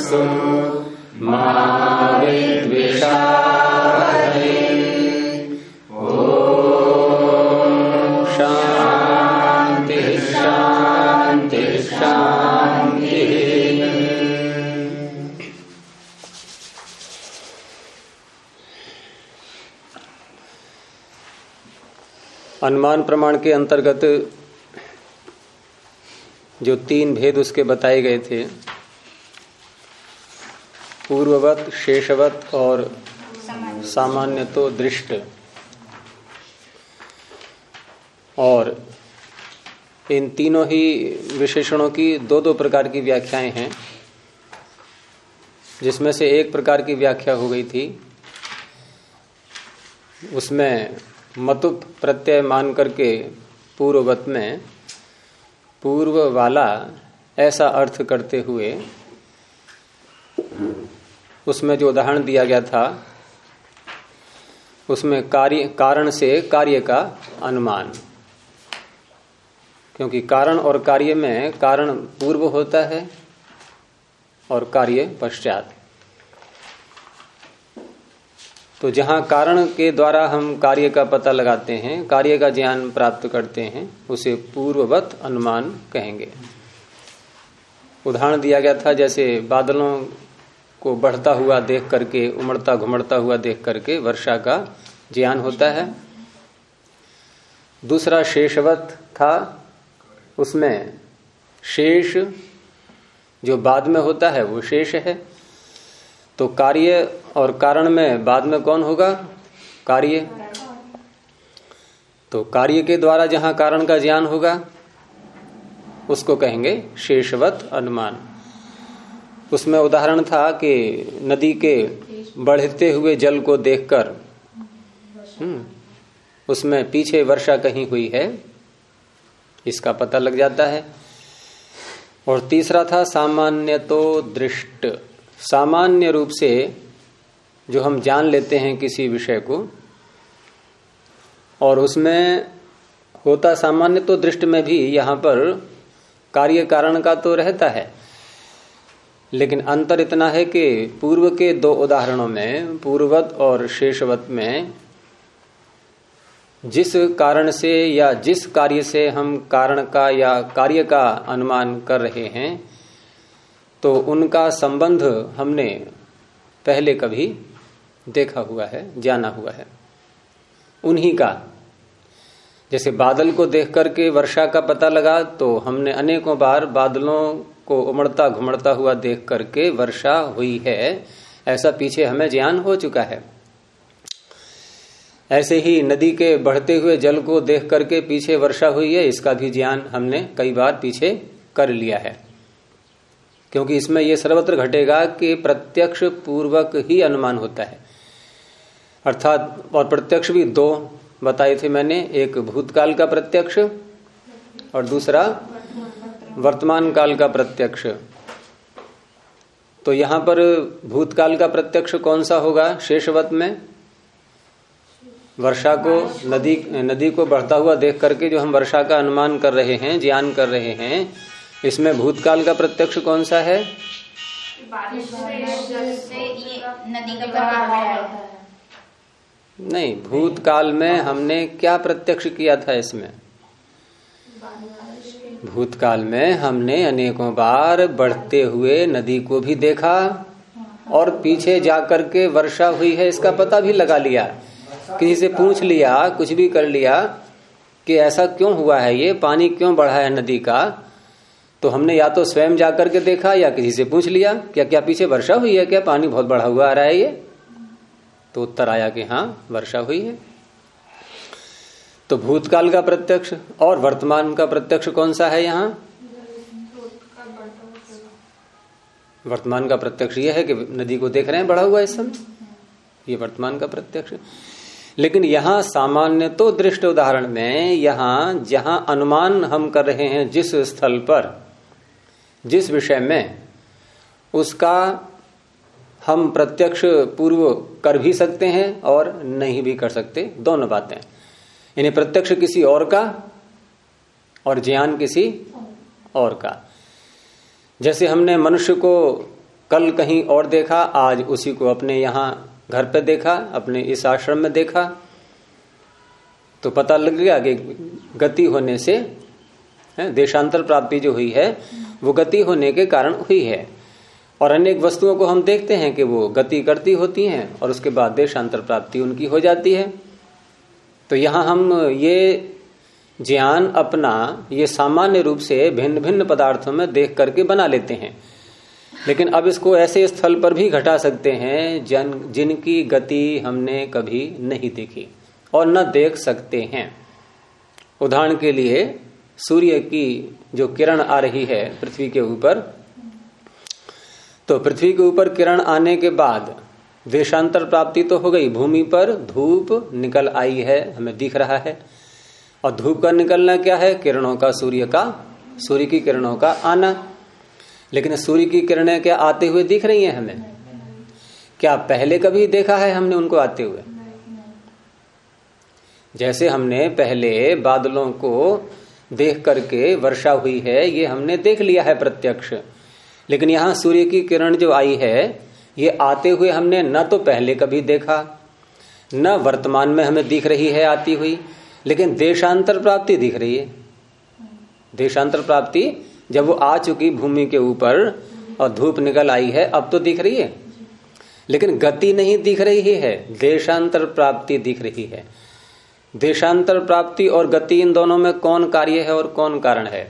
मास्तु मा विद्विषावहै। ओम शांति शांति शांति। अनुमान प्रमाण के अंतर्गत जो तीन भेद उसके बताए गए थे, पूर्ववत, शेषवत और सामान्यतो दृष्ट, और इन तीनों ही विशेषणों की दो दो प्रकार की व्याख्याएं हैं, जिसमें से एक प्रकार की व्याख्या हो गई थी, उसमें मतुप प्रत्यय मान करके पूर्ववत में पूर्व वाला ऐसा अर्थ करते हुए उसमें जो उदाहरण दिया गया था, उसमें कारण से कार्य का अनुमान, क्योंकि कारण और कार्य में कारण पूर्व होता है और कार्य पश्चात। तो जहां कारण के द्वारा हम कार्य का पता लगाते हैं, कार्य का ज्ञान प्राप्त करते हैं, उसे पूर्ववत अनुमान कहेंगे। उदाहरण दिया गया था, जैसे बादलों को बढ़ता हुआ देख करके, उमड़ता घुमड़ता हुआ देख करके वर्षा का ज्ञान होता है। दूसरा शेषवत था, उसमें शेष जो बाद में होता है वो शेष है। तो कार्य और कारण में बाद में कौन होगा? कार्य। तो कार्य के द्वारा जहां कारण का ज्ञान होगा उसको कहेंगे शेषवत अनुमान। उसमें उदाहरण था कि नदी के बढ़ते हुए जल को देखकर उसमें पीछे वर्षा कहीं हुई है, इसका पता लग जाता है। और तीसरा था सामान्यतो दृष्ट, सामान्य रूप से जो हम जान लेते हैं किसी विषय को, और उसमें होता सामान्य तो दृष्टि में भी यहां पर कार्य कारण का तो रहता है, लेकिन अंतर इतना है कि पूर्व के दो उदाहरणों में, पूर्ववत और शेषवत में, जिस कारण से या जिस कार्य से हम कारण का या कार्य का अनुमान कर रहे हैं, तो उनका संबंध हमने पहले कभी देखा हुआ है, जाना हुआ है। उन्हीं का, जैसे बादल को देख करके वर्षा का पता लगा, तो हमने अनेकों बार बादलों को उमड़ता घुमड़ता हुआ देख करके वर्षा हुई है, ऐसा पीछे हमें ज्ञान हो चुका है। ऐसे ही नदी के बढ़ते हुए जल को देख करके पीछे वर्षा हुई है, इसका भी ज्ञान हमने कई बार पीछे कर लिया है, क्योंकि इसमें यह सर्वत्र घटेगा कि प्रत्यक्ष पूर्वक ही अनुमान होता है। अर्थात, और प्रत्यक्ष भी दो बताए थे मैंने, एक भूतकाल का प्रत्यक्ष और दूसरा वर्तमान काल का प्रत्यक्ष। तो यहां पर भूतकाल का प्रत्यक्ष कौन सा होगा? शेषवत में वर्षा को, नदी को बढ़ता हुआ देख करके जो हम वर्षा का अनुमान कर रहे हैं, ज्ञान कर रहे हैं, इसमें भूतकाल का प्रत्यक्ष कौन सा है? नदी का प्रवाह। नहीं, भूतकाल में हमने क्या प्रत्यक्ष किया था? इसमें भूतकाल में हमने अनेकों बार बढ़ते हुए नदी को भी देखा और पीछे जाकर के वर्षा हुई है इसका पता भी लगा लिया, किसी से पूछ लिया, कुछ भी कर लिया कि ऐसा क्यों हुआ है, ये पानी क्यों बढ़ा है नदी का। तो हमने या तो स्वयं जाकर के देखा या किसी से पूछ लिया, क्या क्या पीछे वर्षा हुई है, क्या पानी बहुत बढ़ा हुआ आ रहा है ये? तो उत्तर आया कि हाँ, वर्षा हुई है। तो भूतकाल का प्रत्यक्ष और वर्तमान का प्रत्यक्ष कौन सा है? यहाँ वर्तमान का प्रत्यक्ष यह है कि नदी को देख रहे हैं बढ़ा हुआ इस समय, ये वर्तमान का प्रत्यक्ष। लेकिन यहाँ सामान्य तो दृष्ट उदाहरण में, यहाँ जहां अनुमान हम कर रहे हैं जिस स्थल पर, जिस विषय में, उसका हम प्रत्यक्ष पूर्व कर भी सकते हैं और नहीं भी कर सकते, दोनों बातें। यानी प्रत्यक्ष किसी और का और ज्ञान किसी और का। जैसे हमने मनुष्य को कल कहीं और देखा, आज उसी को अपने यहाँ घर पे देखा, अपने इस आश्रम में देखा, तो पता लग गया कि गति होने से देशांतर प्राप्ति जो हुई है वो गति होने के कारण हुई है। और अनेक वस्तुओं को हम देखते हैं कि वो गति करती होती हैं और उसके बाद देशांतर प्राप्ति उनकी हो जाती है। तो यहां हम ये ज्ञान अपना ये सामान्य रूप से भिन्न भिन्न पदार्थों में देख करके बना लेते हैं, लेकिन अब इसको ऐसे स्थल पर भी घटा सकते हैं जिनकी गति हमने कभी नहीं देखी और न देख सकते हैं। उदाहरण के लिए सूर्य की जो किरण आ रही है पृथ्वी के ऊपर, तो पृथ्वी के ऊपर किरण आने के बाद देशांतर प्राप्ति तो हो गई, भूमि पर धूप निकल आई है, हमें दिख रहा है। और धूप का निकलना क्या है? किरणों का, सूर्य की किरणों का आना। लेकिन सूर्य की किरणें क्या आते हुए दिख रही हैं हमें? क्या पहले कभी देखा है हमने उनको आते हुए? जैसे हमने पहले बादलों को देख करके वर्षा हुई है ये हमने देख लिया है प्रत्यक्ष, लेकिन यहां सूर्य की किरण जो आई है ये आते हुए हमने न तो पहले कभी देखा, न वर्तमान में हमें दिख रही है आती हुई, लेकिन देशांतर प्राप्ति दिख रही है। देशांतर प्राप्ति जब वो आ चुकी भूमि के ऊपर और धूप निकल आई है अब तो दिख रही है, लेकिन गति नहीं दिख रही है, देशांतर प्राप्ति दिख रही है। देशांतर प्राप्ति और गति इन दोनों में कौन कार्य है और कौन कारण है?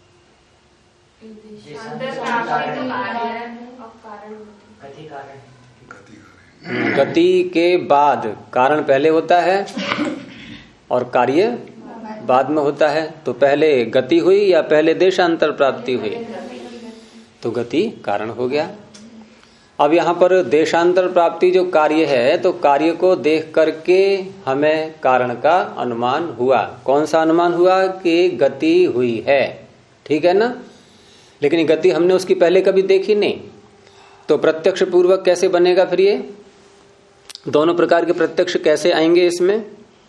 गति के बाद कारण पहले होता है और कार्य बाद में होता है। तो पहले गति हुई या पहले देशांतर प्राप्ति हुई? तो गति कारण हो गया। अब यहां पर देशांतर प्राप्ति जो कार्य है, तो कार्य को देख करके हमें कारण का अनुमान हुआ। कौन सा अनुमान हुआ? कि गति हुई है, ठीक है ना। लेकिन गति हमने उसकी पहले कभी देखी नहीं, तो प्रत्यक्ष पूर्वक कैसे बनेगा फिर? ये दोनों प्रकार के प्रत्यक्ष कैसे आएंगे इसमें?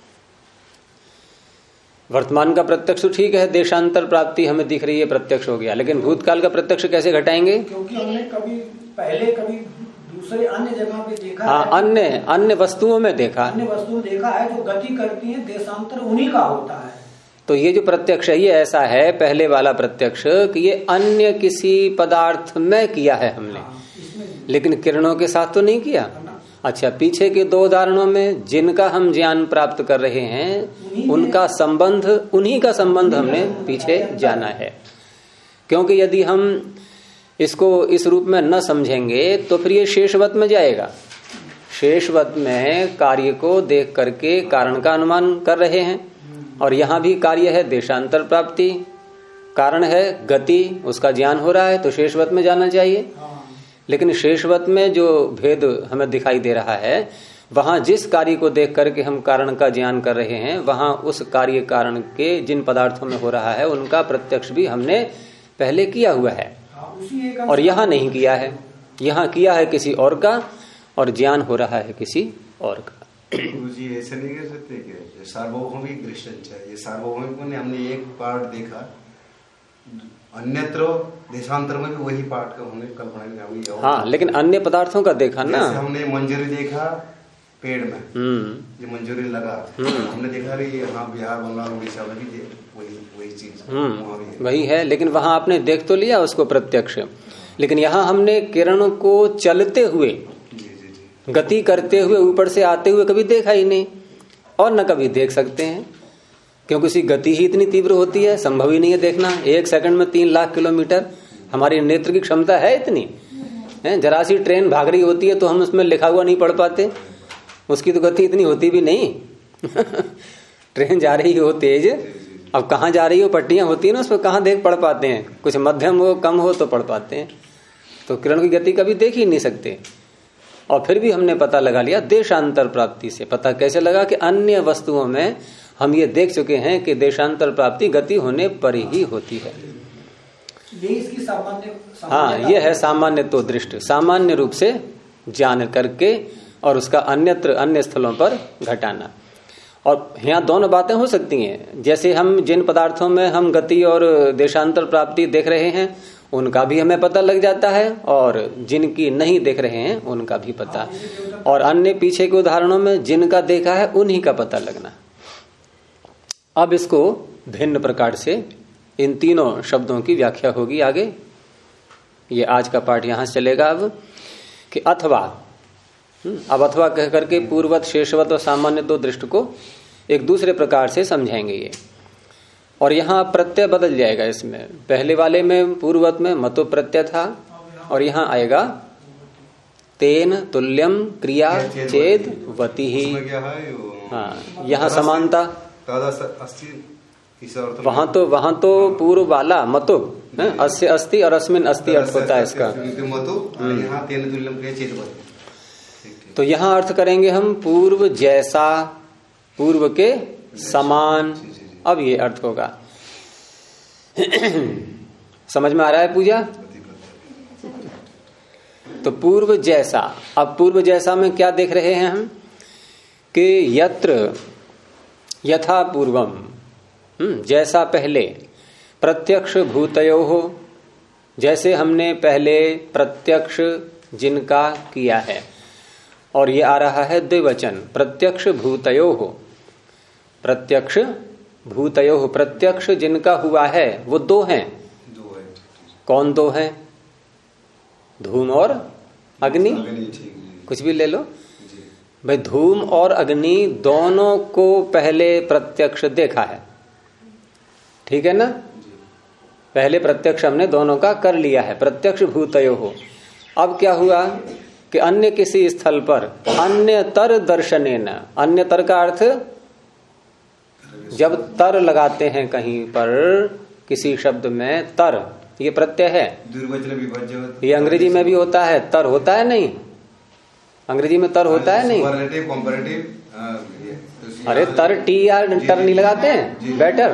वर्तमान का प्रत्यक्ष ठीक है, देशांतर प्राप्ति हमें दिख रही है, प्रत्यक्ष हो गया, लेकिन भूतकाल का प्रत्यक्ष कैसे घटाएंगे? क्योंकि हमने कभी पहले कभी दूसरे अन्य जगह पे देखा है। हाँ, अन्य वस्तुओं में देखा, अन्य वस्तुओं देखा है जो गति करती है, देशांतर उन्हीं का होता है। तो ये जो प्रत्यक्ष है ये ऐसा है, पहले वाला प्रत्यक्ष कि ये अन्य किसी पदार्थ में किया है हमने, लेकिन किरणों के साथ तो नहीं किया। अच्छा, पीछे के दो उदाहरणों में जिनका हम ज्ञान प्राप्त कर रहे हैं उनका संबंध, उन्हीं का संबंध हमने पीछे जाना है। क्योंकि यदि हम इसको इस रूप में न समझेंगे तो फिर ये शेषवत में जाएगा। शेषवत में कार्य को देख करके कारण का अनुमान कर रहे हैं, और यहां भी कार्य है देशांतर प्राप्ति, कारण है गति, उसका ज्ञान हो रहा है, तो शेषवत में जाना चाहिए। लेकिन शेषवत में जो भेद हमें दिखाई दे रहा है, वहां जिस कार्य को देख करके हम कारण का ज्ञान कर रहे हैं, वहां उस कार्य कारण के जिन पदार्थों में हो रहा है उनका प्रत्यक्ष भी हमने पहले किया हुआ है, और यहाँ नहीं किया है। यहाँ किया है किसी और का और ज्ञान हो रहा है किसी और का। जी ऐसा नहीं कह सकते कि सार्वभौमिक दृष्टि है। ये सार्वभौमिक में हमने एक पार्ट देखा, अन्यत्र देशांतर में भी वही पार्ट का हमने कल्पना हुई। हाँ, लेकिन अन्य पदार्थों का देखा ना। हमने मंजूरी देखा पेड़ में, जो मंजूरी लगा, हमने देखा रही यहाँ बिहार बंगाल उड़ीसा में भी वही चीज वही है, लेकिन वहां आपने देख तो लिया उसको प्रत्यक्ष, लेकिन यहाँ हमने किरण को चलते हुए, गति करते हुए, ऊपर से आते हुए कभी देखा ही नहीं, और न कभी देख सकते हैं, क्योंकि उसकी गति ही इतनी तीव्र होती है, संभव ही नहीं है देखना। 1 सेकंड में 3 लाख किलोमीटर, हमारी नेत्र की क्षमता है इतनी है। जरा सी ट्रेन भाग रही होती है तो हम उसमें लिखा हुआ नहीं पढ़ पाते, उसकी तो गति इतनी होती भी नहीं। ट्रेन जा रही हो तेज, अब कहाँ जा रही हो, पट्टियां होती है ना, उस पर कहाँ देख पढ़ पाते हैं, कुछ मध्यम हो कम हो तो पढ़ पाते हैं। तो किरण की गति कभी देख ही नहीं सकते। और फिर भी हमने पता लगा लिया देशांतर प्राप्ति से। पता कैसे लगा? कि अन्य वस्तुओं में हम ये देख चुके हैं कि देशांतर प्राप्ति गति होने पर ही होती है। ये इसकी सामान्य हाँ, ये है सामान्य तो दृष्टि, सामान्य रूप से जान करके और उसका अन्यत्र अन्य स्थलों पर घटाना। और यहाँ दोनों बातें हो सकती हैं। जैसे हम जिन पदार्थों में हम गति और देशांतर प्राप्ति देख रहे हैं उनका भी हमें पता लग जाता है और जिनकी नहीं देख रहे हैं उनका भी पता, और अन्य पीछे के उदाहरणों में जिनका देखा है उन्हीं का पता लगना। अब इसको भिन्न प्रकार से इन तीनों शब्दों की व्याख्या होगी आगे। ये आज का पाठ यहां से चलेगा अब कि अथवा, अब अथवा कह करके पूर्ववत, शेषवत और सामान्य दो दृष्टि को एक दूसरे प्रकार से समझाएंगे ये। और यहां प्रत्यय बदल जाएगा इसमें। पहले वाले में पूर्ववत में मतो प्रत्यय था और यहां आएगा तेन तुल्यम क्रिया चेद वति ही। हाँ, यहाँ समानता। वहां तो पूर्व वाला मतो अस्य अस्ति और अस्मिन अस्ति अर्थ होता है इसका। तो यहाँ अर्थ करेंगे हम पूर्व जैसा, पूर्व के समान। अब ये अर्थ होगा। समझ में आ रहा है पूजा? तो पूर्व जैसा, अब पूर्व जैसा में क्या देख रहे हैं हम कि यत्र यथा पूर्वम, जैसा पहले, प्रत्यक्ष भूतयो हो, जैसे हमने पहले प्रत्यक्ष जिनका किया है। और ये आ रहा है द्विवचन, प्रत्यक्ष भूतयो हो, प्रत्यक्ष भूतयो हो, प्रत्यक्ष जिनका हुआ है वो दो हैं। कौन दो हैं? धूम और अग्नि। कुछ भी ले लो भाई, धूम और अग्नि दोनों को पहले प्रत्यक्ष देखा है, ठीक है ना? पहले प्रत्यक्ष हमने दोनों का कर लिया है, प्रत्यक्ष भूतयो हो। अब क्या हुआ कि अन्य किसी स्थल पर अन्यतर दर्शनेन, अन्यतर का अर्थ जब तर लगाते हैं कहीं पर किसी शब्द में, तर ये प्रत्यय है। ये अंग्रेजी में भी होता है, तर होता है नहीं? अंग्रेजी में तर होता है नहीं? अरे तर टी या टर नहीं लगाते हैं, बेटर।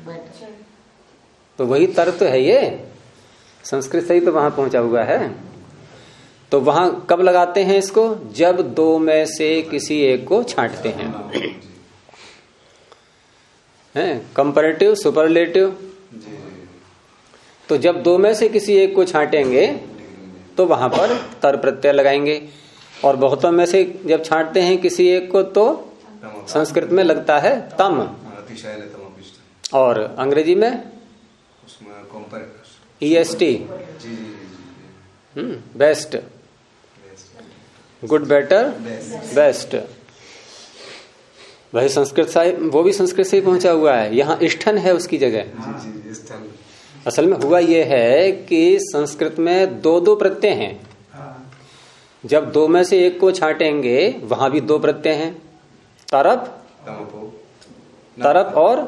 तो वही तर तो है, ये संस्कृत से ही तो वहां पहुंचा हुआ है। तो वहां कब लगाते हैं इसको? जब दो में से किसी एक को छांटते हैं, कंपैरेटिव, सुपरलेटिव। तो जब दो में से किसी एक को छांटेंगे तो वहां पर तर प्रत्यय लगाएंगे। और बहुतों में से जब छांटते हैं किसी एक को तो संस्कृत में लगता है तम, और अंग्रेजी में EST, best, good, better, best. वही संस्कृत साहिब, वो भी संस्कृत से ही पहुंचा हुआ है। यहाँ इष्ठन है उसकी जगह। असल में हुआ ये है कि संस्कृत में दो दो प्रत्यय हैं। जब दो में से एक को छांटेंगे वहां भी दो प्रत्यय हैं, तरप, तरप और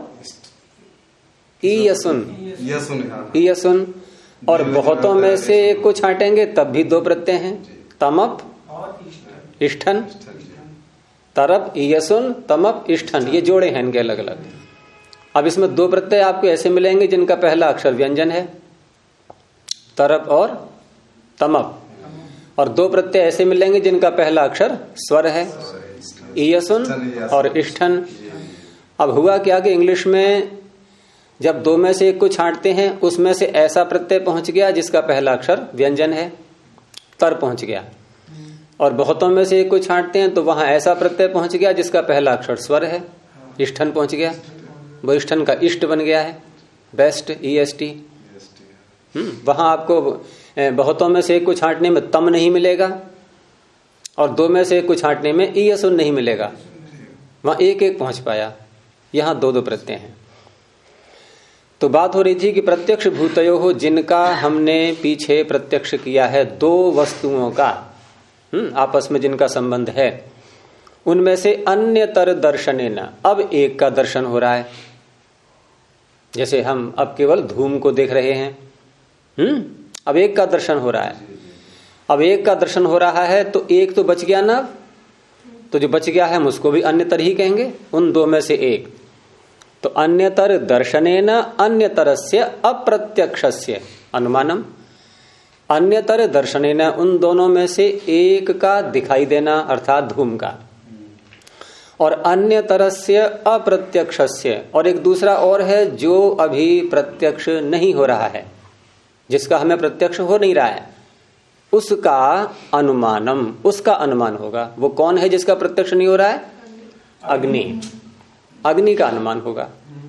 ईयसुन, ईयसुन। और बहुतों में से एक को छांटेंगे तब भी दो प्रत्यय हैं, तमप, इष्ठन। तरप, ईयसुन, तमप, इष्ठन, ये जोड़े हैं इनके अलग अलग। अब इसमें दो प्रत्यय आपको ऐसे मिलेंगे जिनका पहला अक्षर व्यंजन है, तरप और तमप। और दो प्रत्यय ऐसे मिलेंगे जिनका पहला अक्षर स्वर है, ईयसुन और इष्ठन। अब हुआ क्या कि इंग्लिश में जब दो में से एक को छांटते हैं उसमें से ऐसा प्रत्यय पहुंच गया जिसका पहला अक्षर व्यंजन है, तर पहुंच गया। और बहुतों में से एक को छांटते हैं तो वहां ऐसा प्रत्यय पहुंच गया जिसका पहला अक्षर स्वर है, इष्ठन पहुंच गया। वो इष्ठन का इष्ट बन गया है, बेस्ट, EST। वहां आपको बहुतों में से एक को छांटने में तम नहीं मिलेगा और दो में से एक को छांटने में ईयसुन नहीं मिलेगा। वहां एक एक पहुंच पाया, यहां दो दो प्रत्यय हैं। तो बात हो रही थी कि प्रत्यक्ष भूतयो हो, जिनका हमने पीछे प्रत्यक्ष किया है, दो वस्तुओं का आपस में जिनका संबंध है, उनमें से अन्यतर दर्शनेन, अब एक का दर्शन हो रहा है। जैसे हम अब केवल धूम को देख रहे हैं, अब एक का दर्शन हो रहा है। अब एक का दर्शन हो रहा है तो एक तो बच गया ना, तो जो बच गया है हम उसको भी अन्यतर ही कहेंगे, उन दो में से एक। तो अन्यतर दर्शनेन अन्यतरस्य अप्रत्यक्षस्य अनुमानम, अन्यतर दर्शनेन उन दोनों में से एक का दिखाई देना अर्थात धूम का, और अन्यतरस्य अप्रत्यक्षस्य, और एक दूसरा और है जो अभी प्रत्यक्ष नहीं हो रहा है, जिसका हमें प्रत्यक्ष हो नहीं रहा है, उसका अनुमानम, उसका अनुमान होगा। वो कौन है जिसका प्रत्यक्ष नहीं हो रहा है? अग्नि। अग्नि का अनुमान होगा।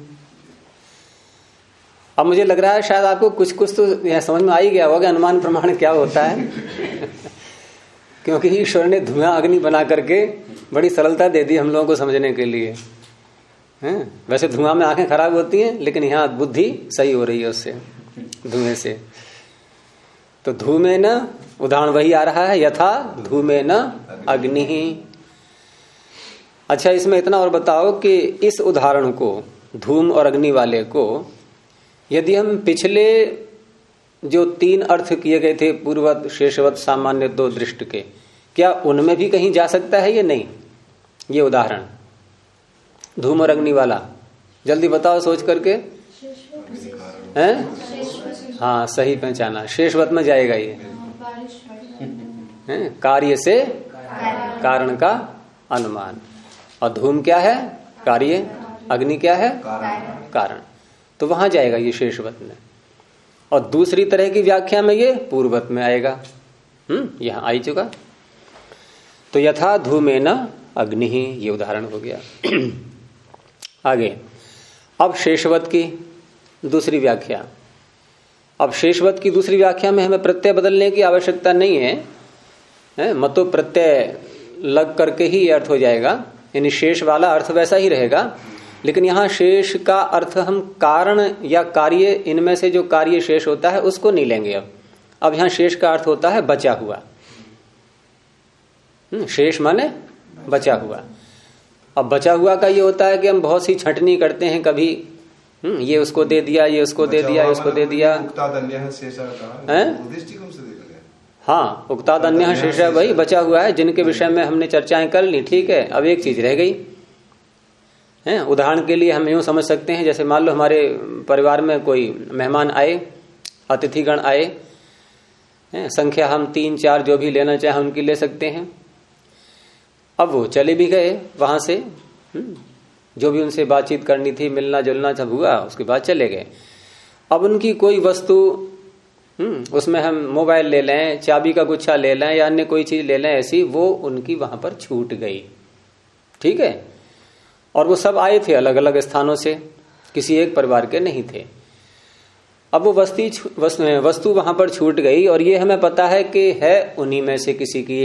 अब मुझे लग रहा है शायद आपको कुछ कुछ तो यह समझ में आ ही गया होगा कि अनुमान प्रमाण क्या होता है। क्योंकि ईश्वर ने धुआं अग्नि बना करके बड़ी सरलता दे दी हम लोगों को समझने के लिए। वैसे धुआं में आंखें खराब होती हैं, लेकिन यहाँ बुद्धि सही हो रही है उससे, धुएं से। तो धूमे न, उदाहरण वही आ रहा है, यथा धूमे न अग्नि ही। अच्छा, इसमें इतना और बताओ कि इस उदाहरण को, धूम और अग्नि वाले को, यदि हम पिछले जो 3 अर्थ किए गए थे, पूर्ववत, शेषवत, सामान्य, 2 दृष्ट के, क्या उनमें भी कहीं जा सकता है या नहीं? ये उदाहरण धूम और अग्नि वाला, जल्दी बताओ सोच करके। हैं? हाँ, सही पहचाना, शेषवत में जाएगा ये। कार्य से कारण का अनुमान। और धूम क्या है? कार्य। अग्नि क्या है? कारण। तो वहां जाएगा ये शेषवत में। और दूसरी तरह की व्याख्या में ये पूर्ववत में आएगा। यहां आ चुका। तो यथा धूमेन अग्नि ही, ये उदाहरण हो गया। आगे अब शेषवत की दूसरी व्याख्या। अब शेषवत की दूसरी व्याख्या में हमें प्रत्यय बदलने की आवश्यकता नहीं है, मतो प्रत्यय लग करके ही अर्थ हो जाएगा, यानी शेष वाला अर्थ वैसा ही रहेगा। लेकिन यहां शेष का अर्थ हम कारण या कार्य, इनमें से जो कार्य शेष होता है उसको नहीं लेंगे। अब यहां शेष का अर्थ होता है बचा हुआ। शेष माने बचा हुआ। अब बचा हुआ का ये होता है कि हम बहुत सी छंटनी करते हैं, कभी ये उसको दे दिया, ये उसको दे दिया, उसको दे दिया। हाँ, उक्ताद अन्य शेष है, वही बचा हुआ है जिनके विषय में हमने चर्चाएं कर ली। ठीक है, अब एक चीज रह गई है। उदाहरण के लिए हम यूं समझ सकते हैं, जैसे मान लो हमारे परिवार में कोई मेहमान आए, अतिथिगण आए, संख्या हम 3, 4 जो भी लेना चाहे उनकी ले सकते हैं। अब वो चले भी गए वहां से, जो भी उनसे बातचीत करनी थी, मिलना जुलना सब हुआ, उसके बाद चले गए। अब उनकी कोई वस्तु, उसमें हम मोबाइल ले लें, चाबी का गुच्छा ले लें या अन्य कोई चीज ले लें ऐसी, वो उनकी वहां पर छूट गई। ठीक है, और वो सब आए थे अलग अलग स्थानों से, किसी एक परिवार के नहीं थे। अब वो वस्तु वहां पर छूट गई और ये हमें पता है कि है उन्हीं में से किसी की।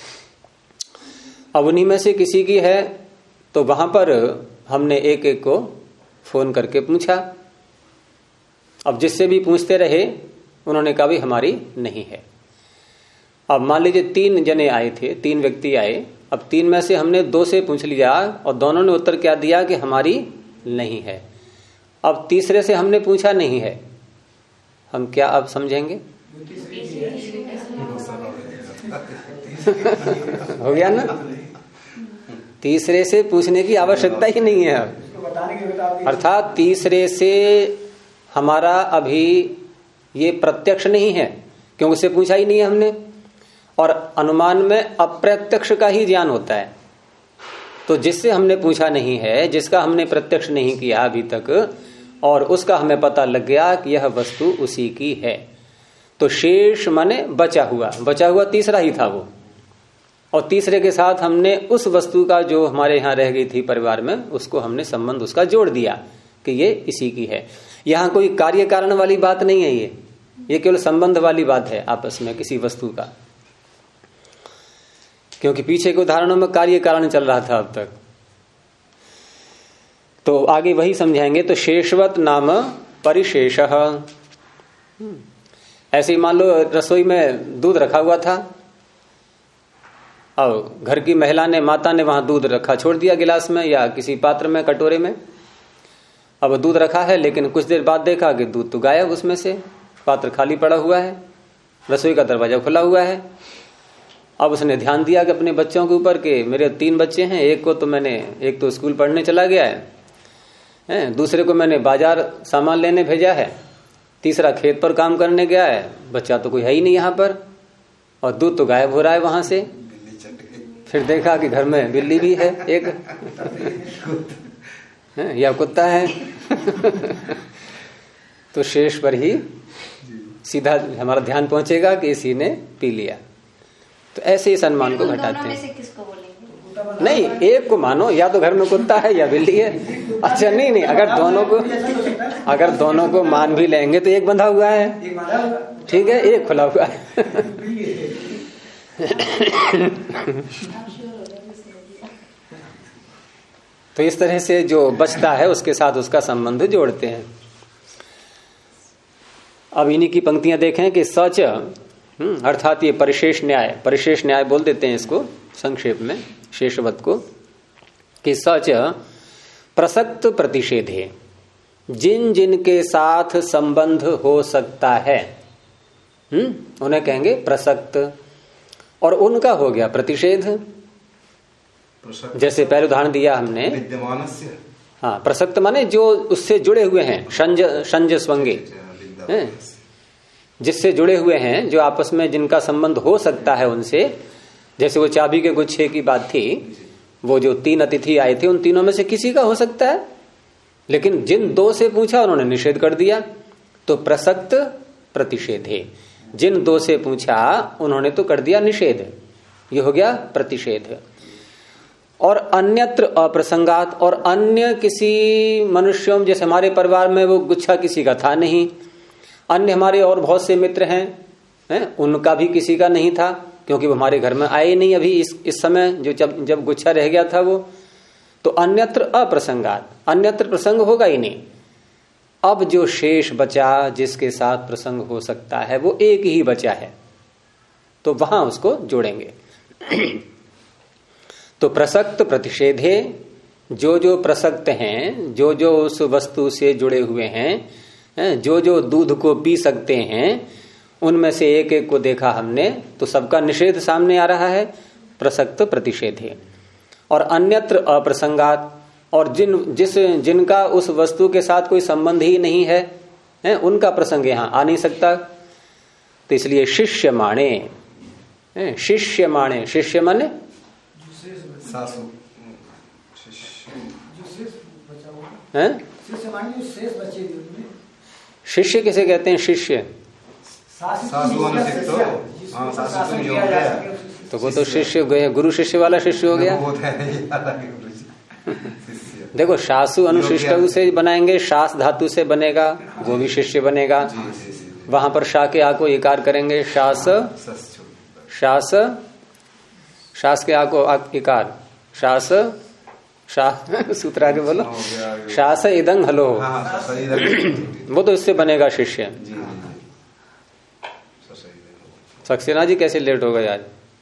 अब उन्हीं में से किसी की है, तो वहां पर हमने एक एक को फोन करके पूछा। अब जिससे भी पूछते रहे, उन्होंने कहा भी हमारी नहीं है। अब मान लीजिए 3 जने आए थे, 3 व्यक्ति आए। अब 3 में से हमने 2 से पूछ लिया और दोनों ने उत्तर क्या दिया कि हमारी नहीं है। अब तीसरे से हमने पूछा नहीं है, हम क्या अब समझेंगे? हो गया ना? तीसरे से पूछने की आवश्यकता ही नहीं है। अर्थात तीसरे से हमारा अभी ये प्रत्यक्ष नहीं है, क्योंकि उससे पूछा ही नहीं है हमने। और अनुमान में अप्रत्यक्ष का ही ज्ञान होता है। तो जिससे हमने पूछा नहीं है, जिसका हमने प्रत्यक्ष नहीं किया अभी तक, और उसका हमें पता लग गया कि यह वस्तु उसी की है, तो शेष माने बचा हुआ तीसरा ही था वो। और तीसरे के साथ हमने उस वस्तु का जो हमारे यहाँ रह गई थी परिवार में, उसको हमने संबंध उसका जोड़ दिया कि ये इसी की है। यहाँ कोई कार्य कारण वाली बात नहीं है, ये केवल संबंध वाली बात है आपस में किसी वस्तु का। क्योंकि पीछे के उदाहरणों में कार्य कारण चल रहा था अब तक। तो आगे वही समझाएंगे। तो शेषवत नाम परिशेष। ऐसे ही मान लो रसोई में दूध रखा हुआ था, और घर की महिला ने, माता ने वहां दूध रखा छोड़ दिया गिलास में या किसी पात्र में, कटोरे में। अब दूध रखा है, लेकिन कुछ देर बाद देखा कि दूध तो गायब उसमें से, पात्र खाली पड़ा हुआ है, रसोई का दरवाजा खुला हुआ है। अब उसने ध्यान दिया कि अपने बच्चों के ऊपर कि मेरे 3 बच्चे हैं, एक तो स्कूल पढ़ने चला गया है, दूसरे को मैंने बाजार सामान लेने भेजा है, तीसरा खेत पर काम करने गया है, बच्चा तो कोई है ही नहीं यहाँ पर, और दूध तो गायब हो रहा है वहां से। फिर देखा कि घर में बिल्ली भी है एक या कुत्ता है। तो शेष पर ही सीधा हमारा ध्यान पहुंचेगा कि इसी ने पी लिया। तो ऐसे इस अनुमान को घटाते हैं। किसको बोलेंगे? नहीं, एक को मानो, या तो घर में कुत्ता है या बिल्ली है। अच्छा नहीं, अगर दोनों को मान भी लेंगे तो एक बंधा हुआ है, ठीक है, एक खुला हुआ है। तो इस तरह से जो बचता है उसके साथ उसका संबंध जोड़ते हैं। अब इन्हीं की पंक्तियां देखें कि सच अर्थात ये परिशेष न्याय बोल देते हैं इसको संक्षेप में, शेषवत को, कि सच प्रसक्त प्रतिषेध है, जिन जिन के साथ संबंध हो सकता है उन्हें कहेंगे प्रसक्त, और उनका हो गया प्रतिषेध। जैसे पहले उदाहरण दिया हमने, हाँ, प्रसक्त माने जो उससे जुड़े हुए हैं, संज स्वंगे, जिससे जुड़े हुए हैं, जो आपस में जिनका संबंध हो सकता है उनसे। जैसे वो चाबी के गुच्छे की बात थी, वो जो 3 अतिथि आए थे उन तीनों में से किसी का हो सकता है, लेकिन जिन 2 से पूछा उन्होंने निषेध कर दिया, तो प्रसक्त प्रतिषेध है। जिन 2 से पूछा उन्होंने तो कर दिया निषेध, ये हो गया प्रतिषेध। और अन्यत्र अप्रसंगात, और अन्य किसी मनुष्यों, जैसे हमारे परिवार में वो गुच्छा किसी का था नहीं, अन्य हमारे और बहुत से मित्र हैं, उनका भी किसी का नहीं था, क्योंकि वो हमारे घर में आए नहीं अभी इस समय, जो जब गुच्छा रह गया था वो। तो अन्यत्र अप्रसंगात, अन्यत्र प्रसंग होगा ही नहीं। अब जो शेष बचा, जिसके साथ प्रसंग हो सकता है, वो एक ही बचा है, तो वहां उसको जोड़ेंगे। तो प्रसक्त प्रतिषेधे, जो जो प्रसक्त हैं, जो जो उस वस्तु से जुड़े हुए हैं, जो जो दूध को पी सकते हैं, उनमें से एक एक को देखा हमने, तो सबका निषेध सामने आ रहा है, प्रसक्त प्रतिषेधे। और अन्यत्र अप्रसंगात, और जिनका उस वस्तु के साथ कोई संबंध ही नहीं है, उनका प्रसंग यहां आ नहीं सकता। तो इसलिए शिष्य माने, शिष्य माने, शिष्य माने शिष्य किसे कहते हैं? शिष्य तो वो तो शिष्य गए, गुरु शिष्य वाला शिष्य हो गया। देखो, शासु अनुशिष्ट से बनाएंगे, शास धातु से बनेगा, वो भी शिष्य बनेगा। वहां पर शा के आ को इकार करेंगे, शास, शास, शास के आ को इकार, शास, शाह सूत्र आगे बोलो, शास इदंग हलो, वो तो इससे बनेगा शिष्य। सक्सेना जी कैसे लेट हो गए आज?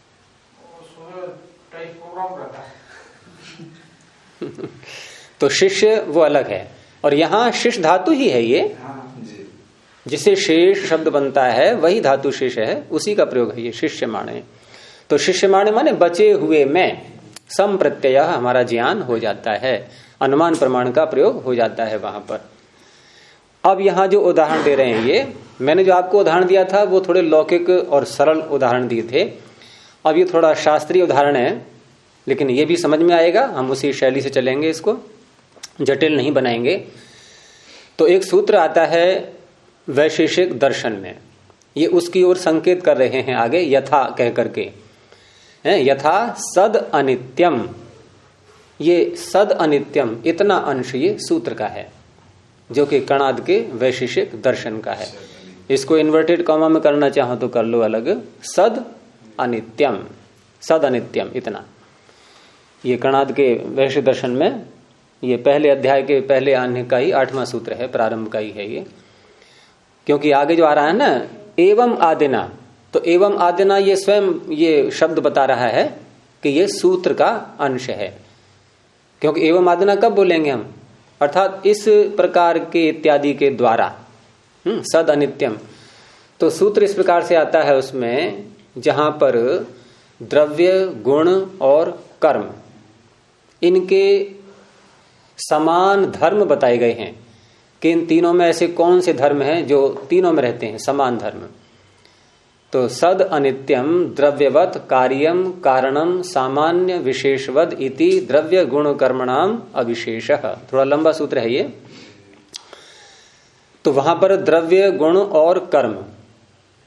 तो शिष्य वो अलग है, और यहाँ शिष्य धातु ही है, ये जिसे शेष शब्द बनता है वही धातु शेष है, उसी का प्रयोग है ये शिष्य माने। तो शिष्य माने माने बचे हुए में सम प्रत्यय हमारा ज्ञान हो जाता है, अनुमान प्रमाण का प्रयोग हो जाता है वहां पर। अब यहां जो उदाहरण दे रहे हैं, ये मैंने जो आपको उदाहरण दिया था वो थोड़े लौकिक और सरल उदाहरण दिए थे। अब ये थोड़ा शास्त्रीय उदाहरण है, लेकिन ये भी समझ में आएगा, हम उसी शैली से चलेंगे, इसको जटिल नहीं बनाएंगे। तो एक सूत्र आता है वैशेषिक दर्शन में, ये उसकी ओर संकेत कर रहे हैं आगे, यथा कह करके, यथा सद अनित्यम, ये सद अनित्यम इतना अंश ये सूत्र का है, जो कि कणाद के वैशेषिक दर्शन का है। इसको इन्वर्टेड कॉमा में करना चाहो तो कर लो अलग, सद अनित्यम, सद अनित्यम इतना। ये कणाद के वैशेषिक दर्शन में ये पहले अध्याय के पहले आने का ही 8वां सूत्र है, प्रारंभ का ही है ये। क्योंकि आगे जो आ रहा है ना, एवं आदिना, तो एवं आदिना ये स्वयं ये शब्द बता रहा है कि ये सूत्र का अंश है। क्योंकि एवं आदिना कब बोलेंगे हम? अर्थात इस प्रकार के इत्यादि के द्वारा, सद अनित्यम। तो सूत्र इस प्रकार से आता है उसमें जहां पर द्रव्य, गुण और कर्म, इनके समान धर्म बताए गए हैं कि इन तीनों में ऐसे कौन से धर्म हैं जो तीनों में रहते हैं समान धर्म। तो सद अनित्यम द्रव्यवत कार्यम कारणम सामान्य विशेषवद इति द्रव्य गुण कर्मणाम अविशेषः। थोड़ा लंबा सूत्र है ये। तो वहां पर द्रव्य, गुण और कर्म,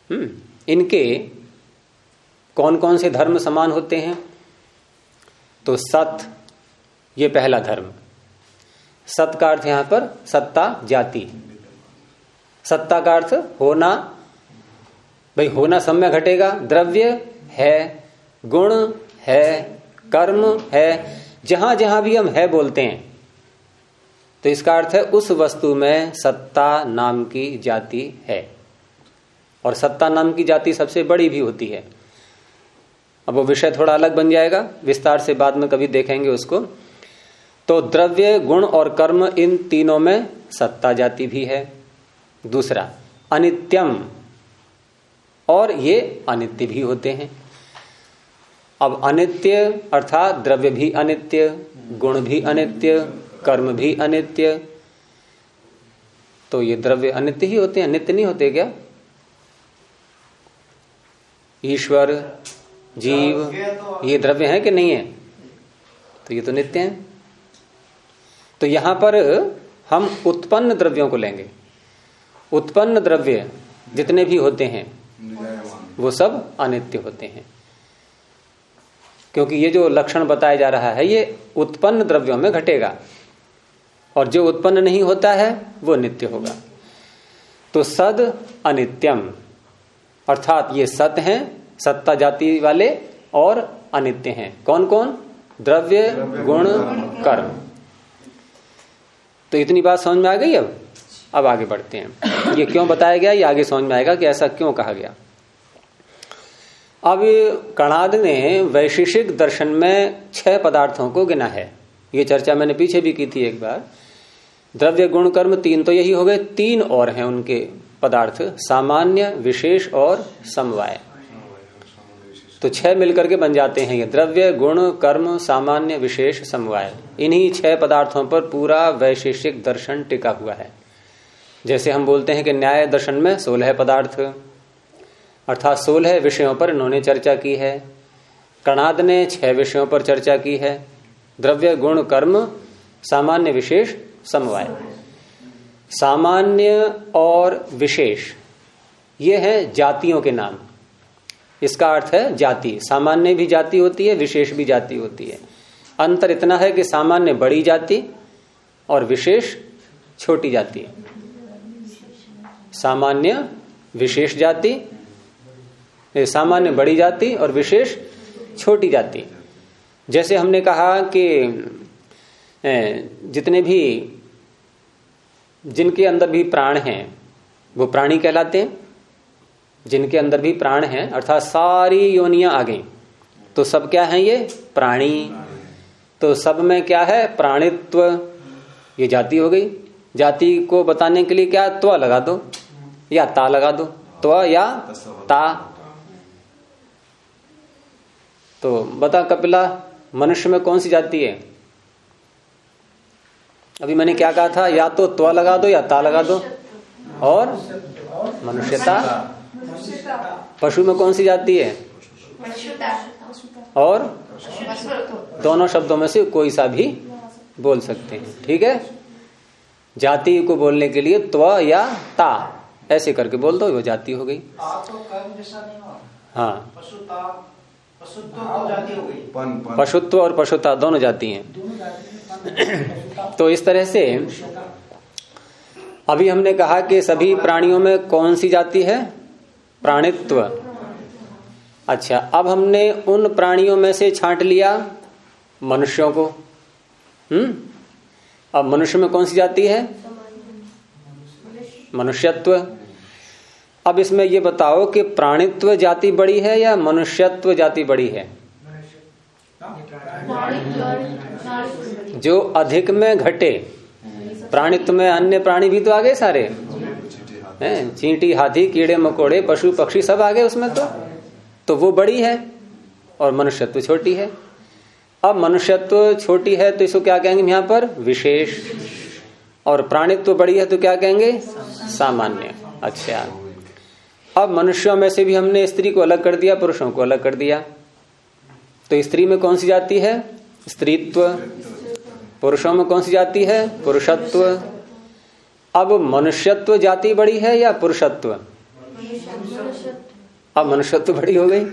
इनके कौन कौन से धर्म समान होते हैं? तो सत, ये पहला धर्म। सत का अर्थ यहां पर सत्ता, जाति। सत्ता का अर्थ होना, भाई होना सब में घटेगा। द्रव्य है, गुण है, कर्म है, जहां जहां भी हम है बोलते हैं तो इसका अर्थ है उस वस्तु में सत्ता नाम की जाति है। और सत्ता नाम की जाति सबसे बड़ी भी होती है। अब वो विषय थोड़ा अलग बन जाएगा, विस्तार से बाद में कभी देखेंगे उसको। तो द्रव्य, गुण और कर्म, इन तीनों में सत्ता जाति भी है। दूसरा अनित्यम, और ये अनित्य भी होते हैं। अब अनित्य अर्थात द्रव्य भी अनित्य, गुण भी अनित्य, कर्म भी अनित्य। तो ये द्रव्य अनित्य ही होते हैं, नित्य नहीं होते क्या? ईश्वर, जीव, ये द्रव्य है कि नहीं है? तो ये तो नित्य है। तो यहां पर हम उत्पन्न द्रव्यों को लेंगे। उत्पन्न द्रव्य जितने भी होते हैं वो सब अनित्य होते हैं, क्योंकि ये जो लक्षण बताया जा रहा है ये उत्पन्न द्रव्यों में घटेगा, और जो उत्पन्न नहीं होता है वो नित्य होगा। तो सद अनित्यम, अर्थात ये सत हैं, सत्ता जाति वाले, और अनित्य हैं। कौन कौन? द्रव्य, गुण, कर्म। तो इतनी बात समझ में आ गई। अब आगे बढ़ते हैं। ये क्यों बताया गया, ये आगे समझ में आएगा कि ऐसा क्यों कहा गया। अब कणाद ने वैशेषिक दर्शन में 6 पदार्थों को गिना है। ये चर्चा मैंने पीछे भी की थी एक बार। द्रव्य, गुण, कर्म 3 तो यही हो गए। 3 और हैं उनके पदार्थ, सामान्य, विशेष और समवाय। तो 6 मिलकर के बन जाते हैं ये द्रव्य, गुण, कर्म, सामान्य, विशेष, समवाय। इन्हीं 6 पदार्थों पर पूरा वैशेषिक दर्शन टिका हुआ है। जैसे हम बोलते हैं कि न्याय दर्शन में 16 पदार्थ, अर्थात 16 विषयों पर इन्होंने चर्चा की है। कणाद ने 6 विषयों पर चर्चा की है, द्रव्य, गुण, कर्म, सामान्य, विशेष, समवाय। सामान्य और विशेष ये है जातियों के नाम। इसका अर्थ है जाति। सामान्य भी जाति होती है, विशेष भी जाति होती है। अंतर इतना है कि सामान्य बड़ी जाति और विशेष छोटी जाति। सामान्य विशेष जाति, सामान्य बड़ी जाति और विशेष छोटी जाति। जैसे हमने कहा कि जितने भी जिनके अंदर भी प्राण हैं वो प्राणी कहलाते हैं। जिनके अंदर भी प्राण हैं अर्थात सारी योनियां आ गई तो सब क्या है? ये प्राणी। तो सब में क्या है? प्राणित्व। ये जाति हो गई। जाति को बताने के लिए क्या त्व लगा दो या ता लगा दो, त्व या ता। तो बता कपिला, मनुष्य में कौन सी जाति है? अभी मैंने क्या कहा था? या तो त्व लगा दो या ता लगा दो। और मनुष्यता। पशु में कौन सी जाति है? और दोनों शब्दों में से कोई सा भी बोल सकते हैं। ठीक है, जाति को बोलने के लिए त्व या ता ऐसे करके बोल दो, वो जाति हो गई। हाँ, पशुत्व और पशुता दोनों जाति हैं। तो इस तरह से अभी हमने कहा कि सभी प्राणियों में कौन सी जाति है? प्राणित्व। अच्छा, अब हमने उन प्राणियों में से छांट लिया मनुष्यों को। अब मनुष्य में कौन सी जाति है? मनुष्यत्व। अब इसमें ये बताओ कि प्राणित्व जाति बड़ी है या मनुष्यत्व जाति बड़ी है? जो अधिक में घटे। प्राणित्व में अन्य प्राणी भी तो आ गए सारे हैं, चींटी, हाथी, कीड़े मकोड़े, पशु पक्षी सब आ गए उसमें। तो वो बड़ी है और मनुष्यत्व छोटी है। अब मनुष्यत्व छोटी है तो इसको क्या कहेंगे यहाँ पर? विशेष। और प्राणित्व बड़ी है तो क्या कहेंगे? सामान्य। अच्छा, अब मनुष्यों में से भी हमने स्त्री को अलग कर दिया, पुरुषों को अलग कर दिया। तो स्त्री में कौन सी जाति है? स्त्रीत्व। पुरुषों में कौन सी जाति है? पुरुषत्व। अब मनुष्यत्व जाति बड़ी है या पुरुषत्व? अब मनुष्यत्व बड़ी हो गई।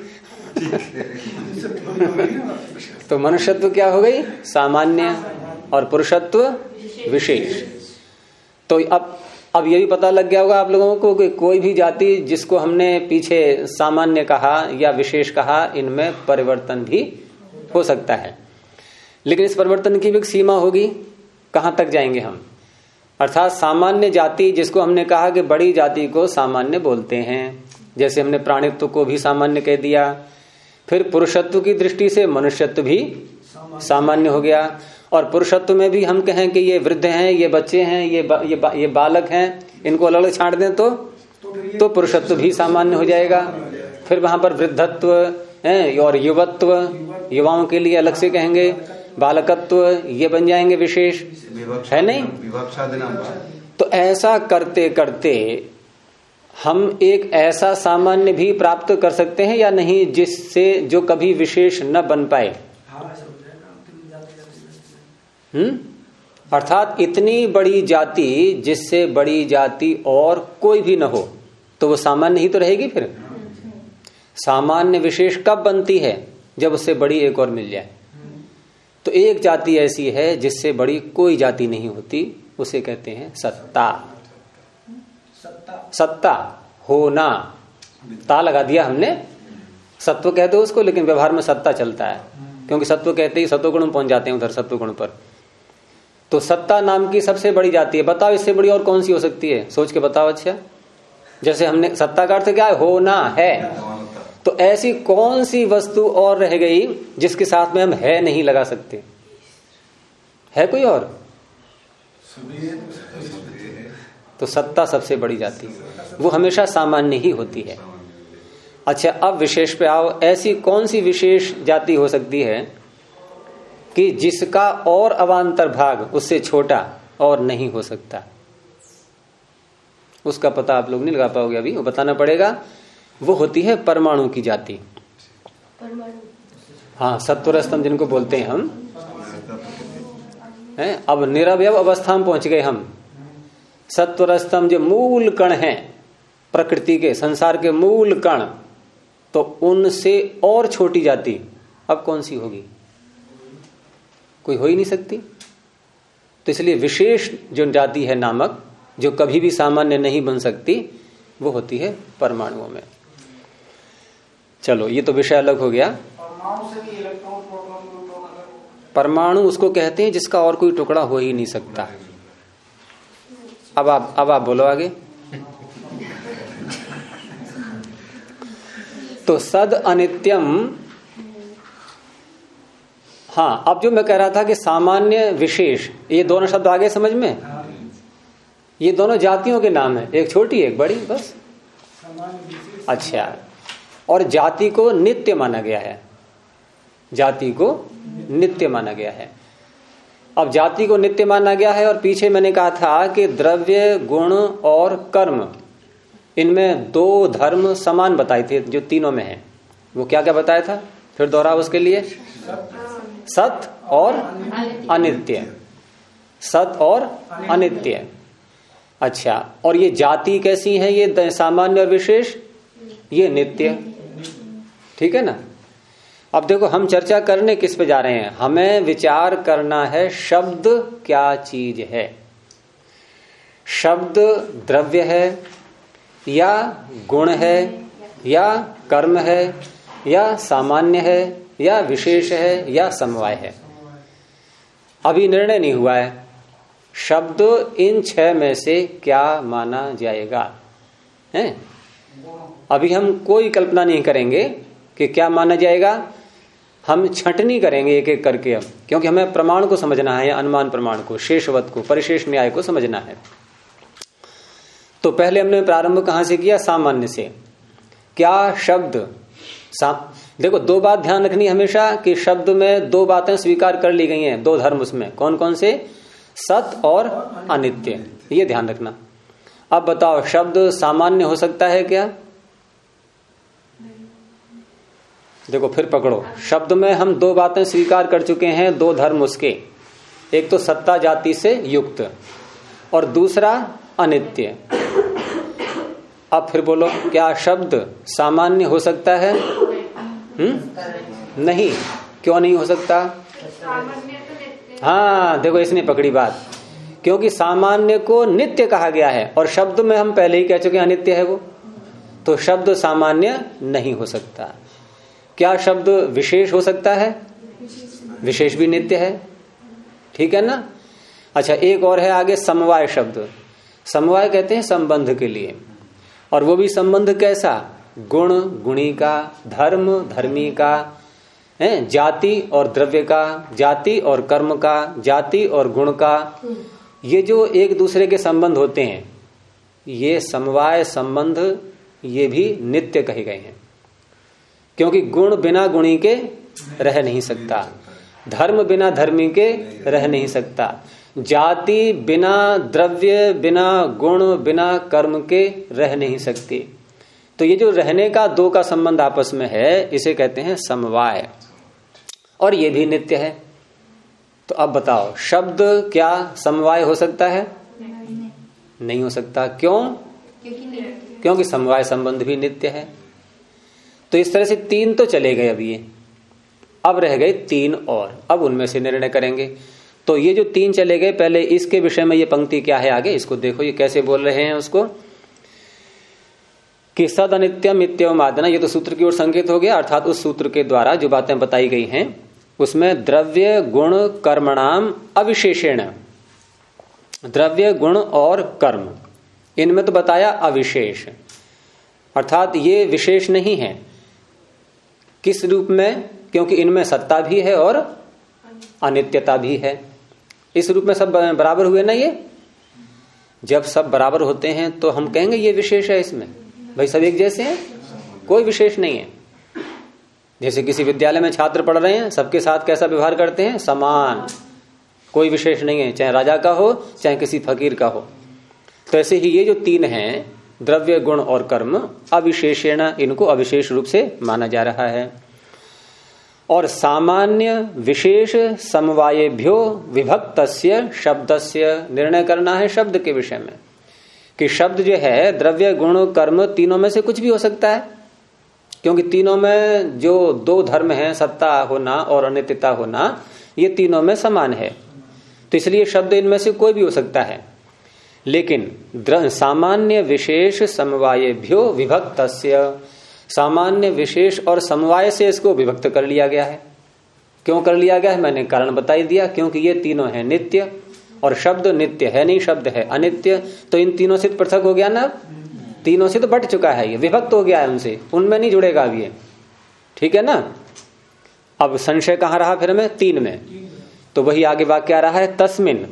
तो मनुष्यत्व क्या हो गई? सामान्य, और पुरुषत्व विशेष। तो अब ये भी पता लग गया होगा आप लोगों को कि कोई भी जाति जिसको हमने पीछे सामान्य कहा या विशेष कहा, इनमें परिवर्तन भी हो सकता है। लेकिन इस परिवर्तन की भी एक सीमा होगी, कहां तक जाएंगे हम। अर्थात सामान्य जाति जिसको हमने कहा कि बड़ी जाति को सामान्य बोलते हैं, जैसे हमने प्राणित्व को भी सामान्य कह दिया। फिर पुरुषत्व की दृष्टि से मनुष्यत्व भी सामान्य हो गया, और पुरुषत्व में भी हम कहें कि ये वृद्ध हैं, ये बच्चे हैं, ये बालक हैं, इनको अलग अलग छांट दें तो पुरुषत्व भी सामान्य हो जाएगा। फिर वहां पर वृद्धत्व है और युवत्व, युवाओं के लिए अलग से कहेंगे, बालकत्व, ये बन जाएंगे विशेष, है नहीं? तो ऐसा करते करते हम एक ऐसा सामान्य भी प्राप्त कर सकते हैं या नहीं, जिससे जो कभी विशेष न बन पाए। अर्थात इतनी बड़ी जाति जिससे बड़ी जाति और कोई भी न हो, तो वो सामान्य ही तो रहेगी। फिर सामान्य विशेष कब बनती है? जब उससे बड़ी एक और मिल जाए। तो एक जाति ऐसी है जिससे बड़ी कोई जाति नहीं होती, उसे कहते हैं सत्ता। सत्ता होना, ता लगा दिया हमने, सत्व कहते हो उसको, लेकिन व्यवहार में सत्ता चलता है, क्योंकि सत्व कहते ही सत्वगुण में पहुंच जाते हैं उधर सत्वगुण पर। तो सत्ता नाम की सबसे बड़ी जाति है। बताओ इससे बड़ी और कौन सी हो सकती है? सोच के बताओ। अच्छा, जैसे हमने सत्ता का अर्थ क्या है? होना है। तो ऐसी कौन सी वस्तु और रह गई जिसके साथ में हम है नहीं लगा सकते? है कोई और? तो सत्ता सबसे बड़ी जाति, वो हमेशा सामान्य ही होती है। अच्छा, अब विशेष पे आओ। ऐसी कौन सी विशेष जाति हो सकती है कि जिसका और अवान्तर भाग उससे छोटा और नहीं हो सकता? उसका पता आप लोग नहीं लगा पाओगे अभी, वो बताना पड़ेगा। वो होती है परमाणु की जाति। हाँ, सत्वर स्तंभ जिनको बोलते हैं हम, हैं? अब निरवयव अवस्था में पहुंच गए हम। सत्वर स्तंभ जो मूल कण हैं प्रकृति के, संसार के मूल कण, तो उनसे और छोटी जाति अब कौन सी होगी? कोई हो ही नहीं सकती। तो इसलिए विशेष जो जाति है नामक, जो कभी भी सामान्य नहीं बन सकती, वो होती है परमाणुओं में। चलो, ये तो विषय अलग हो गया। परमाणु उसको कहते हैं जिसका और कोई टुकड़ा हो ही नहीं सकता। अब आप बोलो आगे। तो सद अनित्यम। हाँ, अब जो मैं कह रहा था कि सामान्य विशेष, ये दोनों शब्द आगे समझ में, ये दोनों जातियों के नाम है, एक छोटी एक बड़ी, बस। अच्छा, और जाति को नित्य माना गया है। जाति को नित्य माना गया है। अब जाति को नित्य माना गया है, और पीछे मैंने कहा था कि द्रव्य, गुण और कर्म, इनमें दो धर्म समान बताए थे जो तीनों में है। वो क्या क्या बताया था? फिर दोहराओ उसके लिए। सत और अनित्य। सत और अनित्य। अच्छा, और ये जाति कैसी है? ये सामान्य और विशेष, ये नित्य। ठीक है ना? अब देखो, हम चर्चा करने किस पे जा रहे हैं? हमें विचार करना है शब्द क्या चीज है। शब्द द्रव्य है या गुण है या कर्म है या सामान्य है या विशेष है या समवाय है? अभी निर्णय नहीं हुआ है। शब्द इन 6 में से क्या माना जाएगा है? अभी हम कोई कल्पना नहीं करेंगे कि क्या माना जाएगा। हम छंटनी करेंगे एक एक करके अब, क्योंकि हमें प्रमाण को समझना है, अनुमान प्रमाण को, शेषवत को, परिशेष न्याय को समझना है। तो पहले हमने प्रारंभ कहां से किया? सामान्य से। क्या शब्द देखो, दो बात ध्यान रखनी हमेशा कि शब्द में दो बातें स्वीकार कर ली गई हैं, दो धर्म उसमें। कौन कौन से? सत और अनित्य, ये ध्यान रखना। अब बताओ, शब्द सामान्य हो सकता है क्या? देखो, फिर पकड़ो। शब्द में हम दो बातें स्वीकार कर चुके हैं, दो धर्म उसके। एक तो सत्ता जाति से युक्त और दूसरा अनित्य। अब फिर बोलो, क्या शब्द सामान्य हो सकता है? नहीं। क्यों नहीं हो सकता? हाँ देखो, इसने पकड़ी बात। क्योंकि सामान्य को नित्य कहा गया है और शब्द में हम पहले ही कह चुके हैं अनित्य है वो, तो शब्द सामान्य नहीं हो सकता। क्या शब्द विशेष हो सकता है? विशेष भी नित्य है, ठीक है ना। अच्छा, एक और है आगे समवाय शब्द। समवाय कहते हैं संबंध के लिए, और वो भी संबंध कैसा? गुण गुणी का, धर्म धर्मी का, है जाति और द्रव्य का, जाति और कर्म का, जाति और गुण का। ये जो एक दूसरे के संबंध होते हैं, ये समवाय संबंध, ये भी नित्य कहे गए हैं। क्योंकि गुण बिना गुणी के रह नहीं सकता, धर्म बिना धर्मी के रह नहीं सकता, जाति बिना द्रव्य, बिना गुण, बिना कर्म के रह नहीं सकती। तो ये जो रहने का दो का संबंध आपस में है, इसे कहते हैं समवाय, और ये भी नित्य है। तो अब बताओ, शब्द क्या समवाय हो सकता है? नहीं हो सकता। क्यों? क्योंकि समवाय संबंध भी नित्य है। तो इस तरह से 3 तो चले गए अभी ये, अब रह गए 3 और, अब उनमें से निर्णय करेंगे। तो ये जो 3 चले गए, पहले इसके विषय में ये पंक्ति क्या है आगे, इसको देखो, ये कैसे बोल रहे हैं उसको, कि सद अनित्यम इत्यम आदना। ये तो सूत्र की ओर संकेत हो गया, अर्थात उस सूत्र के द्वारा जो बातें बताई गई हैं उसमें द्रव्य गुण कर्मणाम अविशेषेण, द्रव्य गुण और कर्म, इनमें तो बताया अविशेष, अर्थात ये विशेष नहीं है। किस रूप में? क्योंकि इनमें सत्ता भी है और अनित्यता भी है। इस रूप में सब बराबर हुए ना। ये जब सब बराबर होते हैं तो हम कहेंगे ये विशेष है इसमें। भाई सब एक जैसे हैं, कोई विशेष नहीं है। जैसे किसी विद्यालय में छात्र पढ़ रहे हैं, सबके साथ कैसा व्यवहार करते हैं? समान, कोई विशेष नहीं है, चाहे राजा का हो चाहे किसी फकीर का हो। तो ऐसे ही ये जो 3 हैं, द्रव्य गुण और कर्म, अविशेषेण, इनको अविशेष रूप से माना जा रहा है। और सामान्य विशेष समवायेभ्यो विभक्तस्य शब्दस्य, निर्णय करना है शब्द के विषय में, कि शब्द जो है द्रव्य गुण कर्म तीनों में से कुछ भी हो सकता है। क्योंकि तीनों में जो 2 धर्म हैं, सत्ता होना और अनित्यता होना, ये तीनों में समान है। तो इसलिए शब्द इनमें से कोई भी हो सकता है। लेकिन सामान्य विशेष समवायेभ्यो विभक्तस्य, सामान्य विशेष और समवाय से इसको विभक्त कर लिया गया है। क्यों कर लिया गया है? मैंने कारण बता ही दिया। क्योंकि ये तीनों है नित्य, और शब्द नित्य है नहीं, शब्द है अनित्य। तो इन तीनों से पृथक हो गया ना, तीनों से तो बट चुका है, ये विभक्त हो गया है उनसे, उनमें नहीं जुड़ेगा अब ये, ठीक है ना। अब संशय कहां रहा फिर में? 3 में। तो वही आगे वाक्य आ रहा है, तस्मिन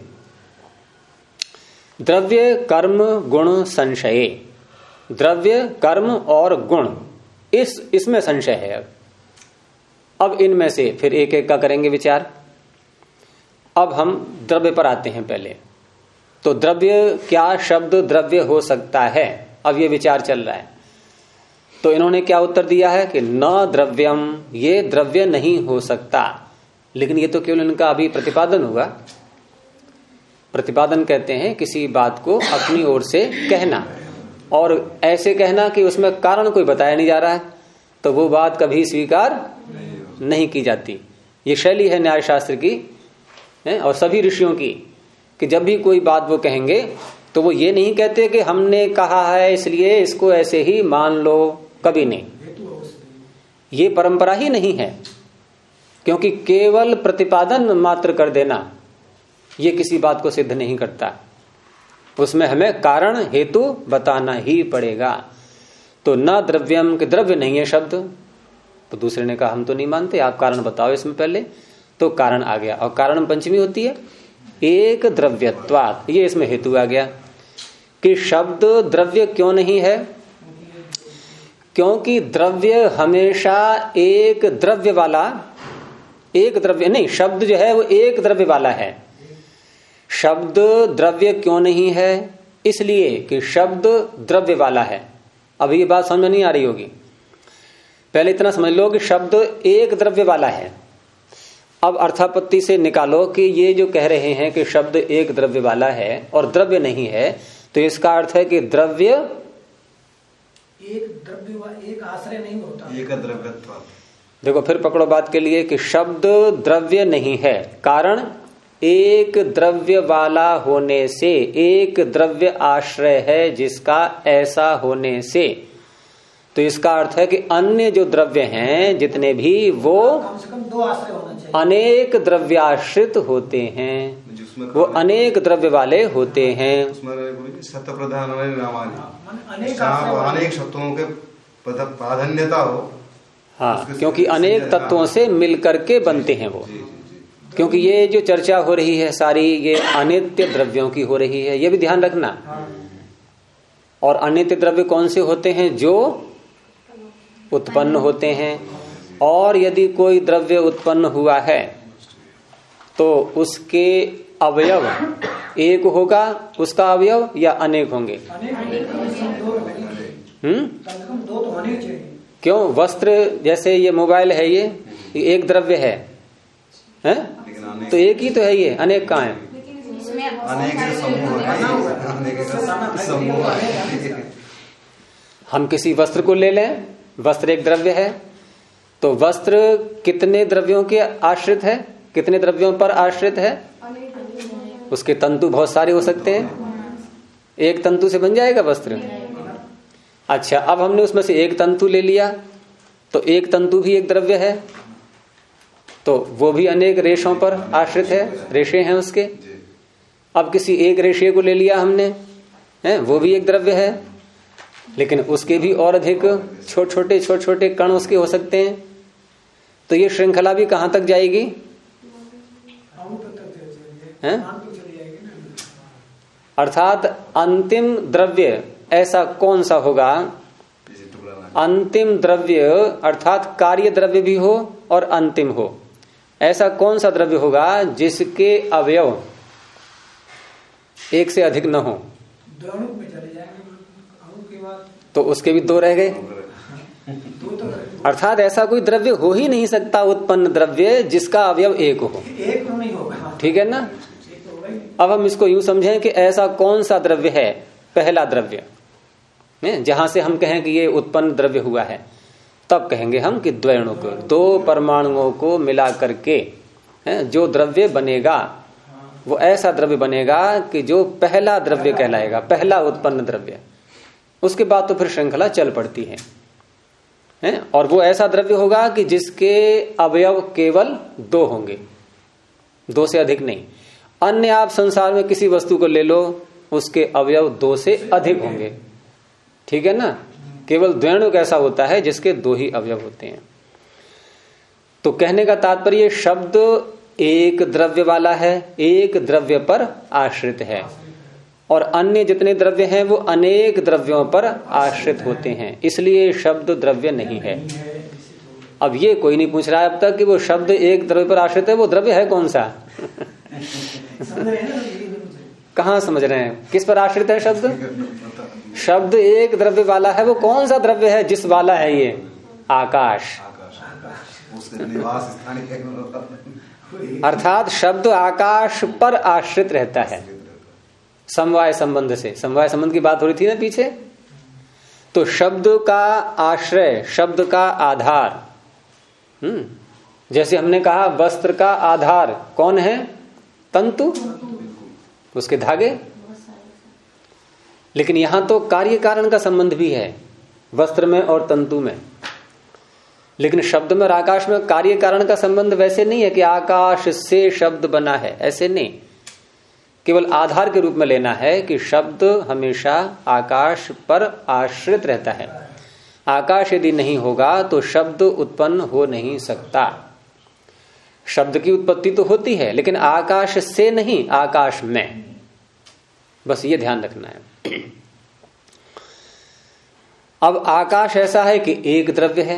द्रव्य कर्म गुण संशये, द्रव्य कर्म और गुण, इसमें संशय है। अब इनमें से फिर एक एक का करेंगे विचार। अब हम द्रव्य पर आते हैं पहले। तो द्रव्य, क्या शब्द द्रव्य हो सकता है? अब ये विचार चल रहा है। तो इन्होंने क्या उत्तर दिया है कि न द्रव्यम, ये द्रव्य नहीं हो सकता। लेकिन ये तो केवल इनका अभी प्रतिपादन हुआ। प्रतिपादन कहते हैं किसी बात को अपनी ओर से कहना, और ऐसे कहना कि उसमें कारण कोई बताया नहीं जा रहा है, तो वो बात कभी स्वीकार नहीं की जाती। ये शैली है न्याय शास्त्र की और सभी ऋषियों की, कि जब भी कोई बात वो कहेंगे तो वो ये नहीं कहते कि हमने कहा है इसलिए इसको ऐसे ही मान लो, कभी नहीं। ये परंपरा ही नहीं है। क्योंकि केवल प्रतिपादन मात्र कर देना ये किसी बात को सिद्ध नहीं करता, उसमें हमें कारण हेतु बताना ही पड़ेगा। तो न द्रव्यम, के द्रव्य नहीं है शब्द। तो दूसरे ने कहा हम तो नहीं मानते, आप कारण बताओ इसमें पहले। तो कारण आ गया, और कारण पंचमी होती है एक द्रव्यत्वात्, ये इसमें हेतु आ गया कि शब्द द्रव्य क्यों नहीं है। क्योंकि द्रव्य हमेशा एक द्रव्य वाला, एक द्रव्य नहीं, शब्द जो है वो एक द्रव्य वाला है। शब्द द्रव्य क्यों नहीं है? इसलिए कि शब्द द्रव्य वाला है। अब ये बात समझ में नहीं आ रही होगी। पहले इतना समझ लो कि शब्द एक द्रव्य वाला है। अब अर्थापत्ति से निकालो कि ये जो कह रहे हैं कि शब्द एक द्रव्य वाला है और द्रव्य नहीं है, तो इसका अर्थ है कि द्रव्य एक द्रव्य व एक आश्रय नहीं होता। एक द्रव्यत्व। देखो फिर पकड़ो बात के लिए कि शब्द द्रव्य नहीं है, कारण एक द्रव्य वाला होने से, एक द्रव्य आश्रय है जिसका ऐसा होने से, तो इसका अर्थ है कि अन्य जो द्रव्य हैं जितने भी वो कम से कम 2 आश्रय होना चाहिए। अनेक द्रव्याश्रित होते हैं, जिसमें वो अनेक द्रव्य वाले होते हैं। उसमें सत्य प्रधान अनेक अनेक शब्दों के प्राधान्यता हो। हाँ, क्योंकि अनेक तत्वों से मिलकर के बनते हैं वो। क्योंकि ये जो चर्चा हो रही है सारी, ये अनित्य द्रव्यों की हो रही है, ये भी ध्यान रखना। और अनित्य द्रव्य कौन से होते हैं? जो उत्पन्न होते हैं। और यदि कोई द्रव्य उत्पन्न हुआ है तो उसके अवयव एक होगा, उसका अवयव, या अनेक होंगे? दो तो होने चाहिए। क्यों? वस्त्र जैसे ये मोबाइल है, ये एक द्रव्य है, हैं? तो एक ही तो है, ये अनेक कहाँ है? हम किसी वस्त्र को ले लें, वस्त्र एक द्रव्य है, तो वस्त्र कितने द्रव्यों के आश्रित है? कितने द्रव्यों पर आश्रित है? उसके तंतु बहुत सारे हो सकते हैं, एक तंतु से बन जाएगा वस्त्र? अच्छा, अब हमने उसमें से एक तंतु ले लिया, तो एक तंतु भी एक द्रव्य है, तो वो भी अनेक रेशों पर आश्रित है, रेशे हैं उसके। अब किसी एक रेशे को ले लिया हमने, है, वो भी एक द्रव्य है, लेकिन उसके भी और अधिक छोटे छोटे कण उसके हो सकते हैं। तो ये श्रृंखला भी कहां तक जाएगी? है? अर्थात अंतिम द्रव्य ऐसा कौन सा होगा? अंतिम द्रव्य अर्थात कार्य द्रव्य भी हो और अंतिम हो, ऐसा कौन सा द्रव्य होगा जिसके अवयव एक से अधिक न हो? तो उसके भी 2 रह गए। अर्थात ऐसा कोई द्रव्य हो ही नहीं सकता उत्पन्न द्रव्य जिसका अवयव एक हो। एक तो नहीं होगा, ठीक है ना? अब हम इसको यूं समझें कि ऐसा कौन सा द्रव्य है, पहला द्रव्य, जहां से हम कहें कि ये उत्पन्न द्रव्य हुआ है, तब कहेंगे हम कि द्वैणुक, 2 परमाणुओं को मिला करके जो द्रव्य बनेगा वो ऐसा द्रव्य बनेगा कि जो पहला द्रव्य कहलाएगा, पहला उत्पन्न द्रव्य। उसके बाद तो फिर श्रृंखला चल पड़ती है? और वो ऐसा द्रव्य होगा कि जिसके अवयव केवल 2 होंगे, 2 से अधिक नहीं। अन्य आप संसार में किसी वस्तु को ले लो, उसके अवयव 2 से अधिक होंगे, ठीक है ना? केवल द्वैणुक ऐसा होता है जिसके 2 ही अवयव होते हैं। तो कहने का तात्पर्य शब्द एक द्रव्य वाला है, एक द्रव्य पर आश्रित है, और अन्य जितने द्रव्य हैं वो अनेक द्रव्यों पर आश्रित होते हैं, इसलिए शब्द द्रव्य नहीं है। अब ये कोई नहीं पूछ रहा है अब तक कि वो शब्द एक द्रव्य पर आश्रित है, वो द्रव्य है कौन सा? कहाँ समझ रहे हैं? किस पर आश्रित है शब्द? शब्द एक द्रव्य वाला है, वो कौन सा द्रव्य है जिस वाला है ये? आकाश। अर्थात शब्द आकाश पर आश्रित रहता है, समवाय संबंध से। समवाय संबंध की बात हो रही थी ना पीछे। तो शब्द का आश्रय, शब्द का आधार, जैसे हमने कहा वस्त्र का आधार कौन है? तंतु, उसके धागे। लेकिन यहां तो कार्य कारण का संबंध भी है वस्त्र में और तंतु में। लेकिन शब्द में और आकाश में कार्य कारण का संबंध वैसे नहीं है कि आकाश से शब्द बना है, ऐसे नहीं। केवल आधार के रूप में लेना है कि शब्द हमेशा आकाश पर आश्रित रहता है। आकाश यदि नहीं होगा तो शब्द उत्पन्न हो नहीं सकता। शब्द की उत्पत्ति तो होती है लेकिन आकाश से नहीं, आकाश में। बस ये ध्यान रखना है। अब आकाश ऐसा है कि एक द्रव्य है,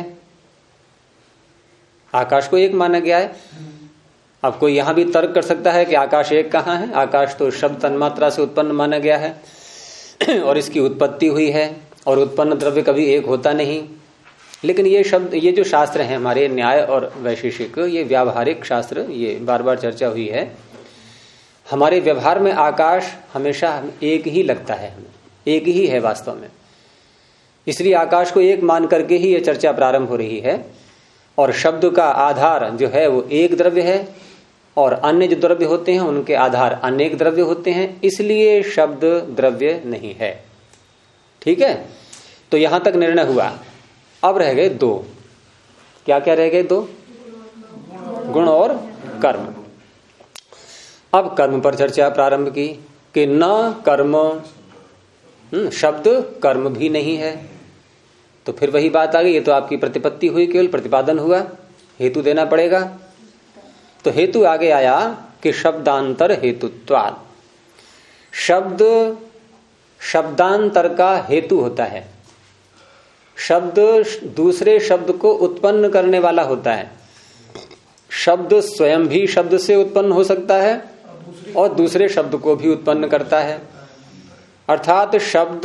आकाश को एक माना गया है। अब कोई यहां भी तर्क कर सकता है कि आकाश एक कहां है? आकाश तो शब्द तन्मात्रा से उत्पन्न माना गया है और इसकी उत्पत्ति हुई है, और उत्पन्न द्रव्य कभी एक होता नहीं। लेकिन ये शब्द, ये जो शास्त्र हैं हमारे न्याय और वैशेषिक, ये व्यावहारिक शास्त्र, ये बार बार चर्चा हुई है। हमारे व्यवहार में आकाश हमेशा एक ही लगता है, हमें एक ही है वास्तव में। इसलिए आकाश को एक मान करके ही यह चर्चा प्रारंभ हो रही है। और शब्द का आधार जो है वो एक द्रव्य है, और अन्य जो द्रव्य होते हैं उनके आधार अनेक द्रव्य होते हैं, इसलिए शब्द द्रव्य नहीं है। ठीक है, तो यहां तक निर्णय हुआ। अब रह गए दो। क्या क्या रह गए? दो, गुण और कर्म। अब कर्म पर चर्चा प्रारंभ की कि न कर्म, शब्द कर्म भी नहीं है। तो फिर वही बात आ गई, ये तो आपकी प्रतिपत्ति हुई, केवल प्रतिपादन हुआ, हेतु देना पड़ेगा। तो हेतु आगे आया कि शब्दांतर हेतुत्वात्। शब्द शब्दांतर का हेतु होता है। शब्द दूसरे शब्द को उत्पन्न करने वाला होता है। शब्द स्वयं भी शब्द से उत्पन्न हो सकता है और दूसरे शब्द को भी उत्पन्न करता है। अर्थात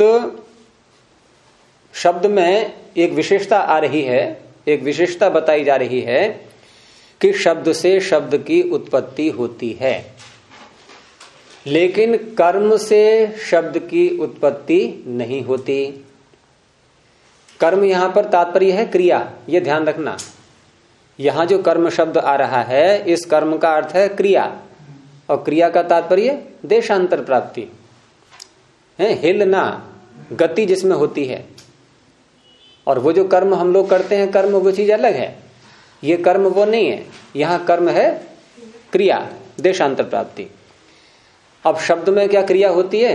शब्द में एक विशेषता आ रही है, एक विशेषता बताई जा रही है कि शब्द से शब्द की उत्पत्ति होती है, लेकिन कर्म से शब्द की उत्पत्ति नहीं होती। कर्म यहां पर तात्पर्य है क्रिया, यह ध्यान रखना। यहां जो कर्म शब्द आ रहा है, इस कर्म का अर्थ है क्रिया, और क्रिया का तात्पर्य देशांतर प्राप्ति है, हिलना, गति जिसमें होती है। और वो जो कर्म हम लोग करते हैं, कर्म वो चीज अलग है, ये कर्म वो नहीं है। यहां कर्म है क्रिया, देशांतर प्राप्ति। अब शब्द में क्या क्रिया होती है?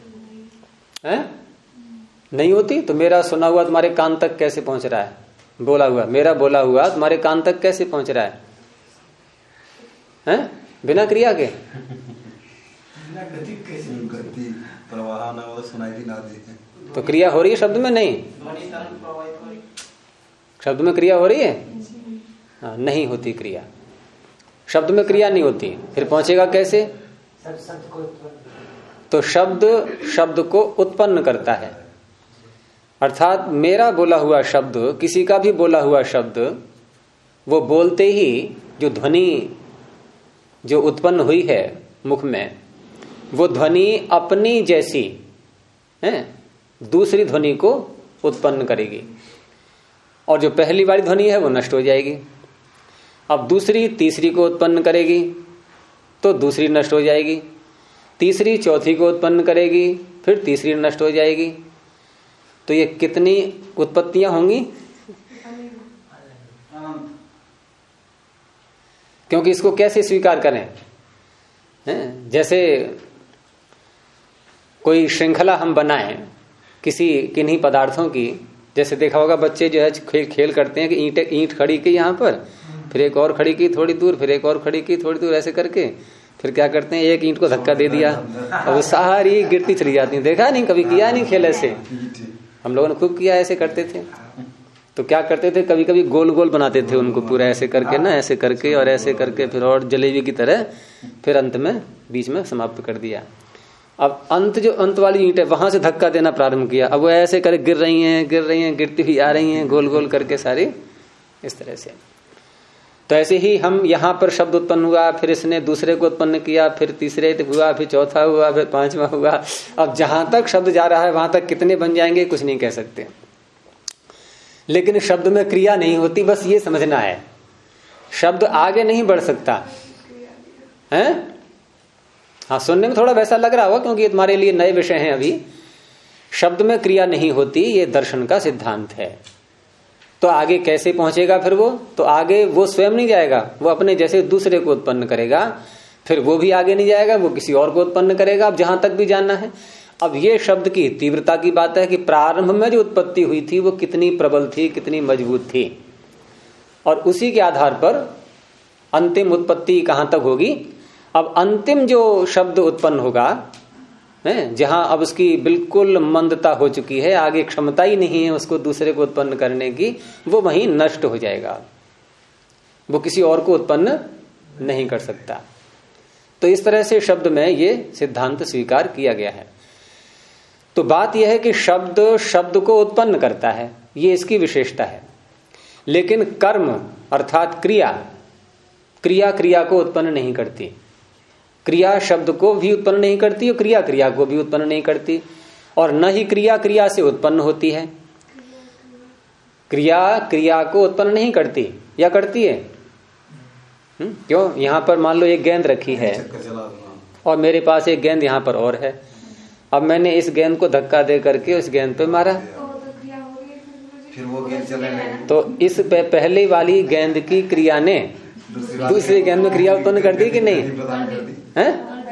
नहीं होती। तो मेरा सुना हुआ तुम्हारे कान तक कैसे पहुंच रहा है? बोला हुआ, मेरा बोला हुआ तुम्हारे कान तक कैसे पहुंच रहा है? बिना क्रिया के? गति प्रवाह ना हो, सुनाई भी ना दे। तो क्रिया हो रही है शब्द में? नहीं, शब्द में क्रिया हो रही है? हाँ, नहीं होती क्रिया, शब्द में क्रिया नहीं होती। फिर पहुंचेगा कैसे? तो शब्द को उत्पन्न करता है। अर्थात मेरा बोला हुआ शब्द, किसी का भी बोला हुआ शब्द, वो बोलते ही जो ध्वनि जो उत्पन्न हुई है मुख में, वो ध्वनि अपनी जैसी दूसरी ध्वनि को उत्पन्न करेगी, और जो पहली वाली ध्वनि है वो नष्ट हो जाएगी। अब दूसरी तीसरी को उत्पन्न करेगी तो दूसरी नष्ट हो जाएगी, तीसरी चौथी को उत्पन्न करेगी, फिर तीसरी नष्ट हो जाएगी। तो ये कितनी उत्पत्तियां होंगी? क्योंकि इसको कैसे स्वीकार करें? जैसे कोई श्रृंखला हम बनाएं किसी किन्हीं पदार्थों की, जैसे देखा होगा बच्चे जो है खेल करते हैं कि ईंट खड़ी की यहाँ पर, फिर एक और खड़ी की थोड़ी दूर, फिर एक और खड़ी की थोड़ी दूर, ऐसे करके फिर क्या करते हैं, एक ईंट को धक्का दे दिया और वो सारी गिरती चली जाती है। देखा नहीं? कभी किया नहीं खेल ऐसे? हम लोगों ने खूब किया, ऐसे करते थे। तो क्या करते थे, कभी कभी गोल गोल बनाते थे उनको पूरा ऐसे करके ना, ऐसे करके और ऐसे करके, फिर और जलेबी की तरह, फिर अंत में बीच में समाप्त कर दिया। अब अंत वाली ईंट है, वहां से धक्का देना प्रारंभ किया। अब वो ऐसे कर गिर रही हैं, गिरती हुई आ रही हैं, गोल गोल करके सारी इस तरह से। तो ऐसे ही हम यहाँ पर शब्द उत्पन्न हुआ, फिर इसने दूसरे को उत्पन्न किया, फिर तीसरे हुआ, फिर चौथा हुआ, फिर पांचवा हुआ। अब जहां तक शब्द जा रहा है वहां तक कितने बन जाएंगे कुछ नहीं कह सकते, लेकिन शब्द में क्रिया नहीं होती, बस ये समझना है। शब्द आगे नहीं बढ़ सकता है। हाँ, सुनने में थोड़ा वैसा लग रहा होगा क्योंकि ये तुम्हारे लिए नए विषय हैं अभी। शब्द में क्रिया नहीं होती, ये दर्शन का सिद्धांत है। तो आगे कैसे पहुंचेगा फिर वो? तो आगे वो स्वयं नहीं जाएगा, वो अपने जैसे दूसरे को उत्पन्न करेगा, फिर वो भी आगे नहीं जाएगा, वो किसी और को उत्पन्न करेगा। अब जहां तक भी जानना है, अब ये शब्द की तीव्रता की बात है कि प्रारंभ में जो उत्पत्ति हुई थी वो कितनी प्रबल थी, कितनी मजबूत थी, और उसी के आधार पर अंतिम उत्पत्ति कहां तक होगी। अब अंतिम जो शब्द उत्पन्न होगा, जहां अब उसकी बिल्कुल मंदता हो चुकी है, आगे क्षमता ही नहीं है उसको दूसरे को उत्पन्न करने की, वो वहीं नष्ट हो जाएगा, वो किसी और को उत्पन्न नहीं कर सकता। तो इस तरह से शब्द में ये सिद्धांत स्वीकार किया गया है। तो बात यह है कि शब्द को उत्पन्न करता है, ये इसकी विशेषता है। लेकिन कर्म अर्थात क्रिया को उत्पन्न नहीं करती। क्रिया शब्द को भी उत्पन्न नहीं करती और क्रिया को भी उत्पन्न नहीं करती, और न ही क्रिया से उत्पन्न होती है। क्रिया क्रिया को उत्पन्न नहीं करती, या करती है? क्यों? यहां पर मान लो एक गेंद रखी है और मेरे पास एक गेंद यहां पर और है। अब मैंने इस गेंद को धक्का दे करके उस गेंद पे मारा, फिर वो गेंद चलने लगी। तो इस पहले वाली गेंद की क्रिया ने दूसरी गेंद में क्रिया उत्पन्न कर दी कि नहीं? है?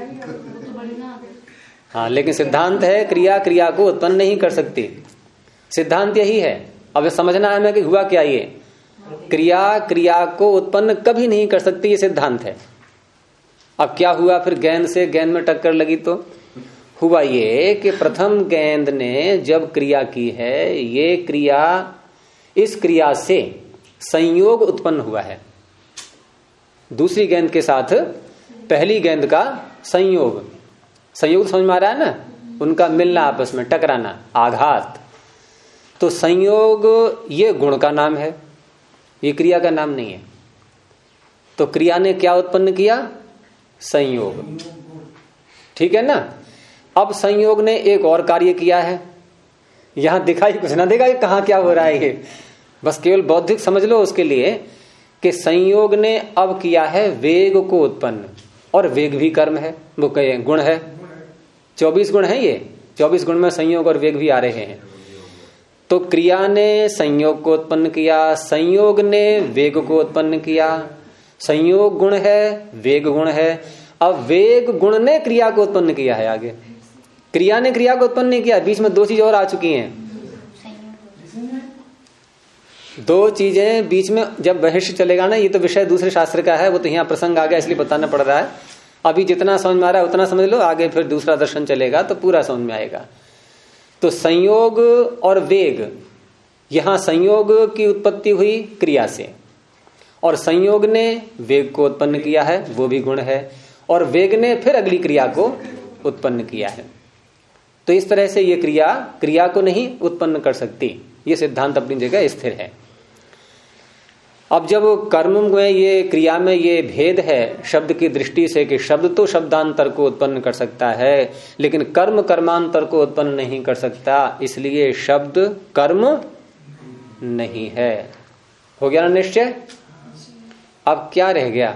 हाँ, लेकिन सिद्धांत है क्रिया क्रिया को उत्पन्न नहीं कर सकती। सिद्धांत यही है। अब समझना है हमें कि हुआ क्या ये। क्रिया क्रिया को उत्पन्न कभी नहीं कर सकती, ये सिद्धांत है। अब क्या हुआ फिर? गेंद से गेंद में टक्कर लगी तो हुआ ये कि प्रथम गेंद ने जब क्रिया की है, ये क्रिया, इस क्रिया से संयोग उत्पन्न हुआ है दूसरी गेंद के साथ पहली गेंद का संयोग। संयोग समझ में आ रहा है ना? उनका मिलना, आपस में टकराना, आघात। तो संयोग ये गुण का नाम है, ये क्रिया का नाम नहीं है। तो क्रिया ने क्या उत्पन्न किया? संयोग। ठीक है ना? अब संयोग ने एक और कार्य किया है, यहां दिखाई कुछ ना देगा कि कहां क्या हो रहा है, ये बस केवल बौद्धिक समझ लो उसके लिए कि संयोग ने अब किया है वेग को उत्पन्न, और वेग भी कर्म है, वो कहे गुण है। 24 गुण है, ये 24 गुण में संयोग और वेग भी आ रहे हैं। तो क्रिया ने संयोग को उत्पन्न किया, संयोग ने वेग को उत्पन्न किया। संयोग गुण है, वेग गुण है। अब वेग गुण ने क्रिया को उत्पन्न किया है आगे, क्रिया ने क्रिया को उत्पन्न नहीं किया। बीच में दो चीज और आ चुकी हैं, दो चीजें बीच में। जब बहिष्ठ चलेगा ना, ये तो विषय दूसरे शास्त्र का है, वो तो यहाँ प्रसंग आ गया इसलिए बताना पड़ रहा है। अभी जितना समझ में आ रहा है उतना समझ लो, आगे फिर दूसरा दर्शन चलेगा तो पूरा समझ में आएगा। तो संयोग और वेग, यहां संयोग की उत्पत्ति हुई क्रिया से, और संयोग ने वेग को उत्पन्न किया है, वो भी गुण है, और वेग ने फिर अगली क्रिया को उत्पन्न किया है। तो इस तरह से ये क्रिया क्रिया को नहीं उत्पन्न कर सकती, ये सिद्धांत अपनी जगह स्थिर है। अब जब कर्म में ये, क्रिया में ये भेद है शब्द की दृष्टि से कि शब्द तो शब्दांतर को उत्पन्न कर सकता है, लेकिन कर्म कर्मांतर को उत्पन्न नहीं कर सकता, इसलिए शब्द कर्म नहीं है। हो गया ना निश्चय? अब क्या रह गया?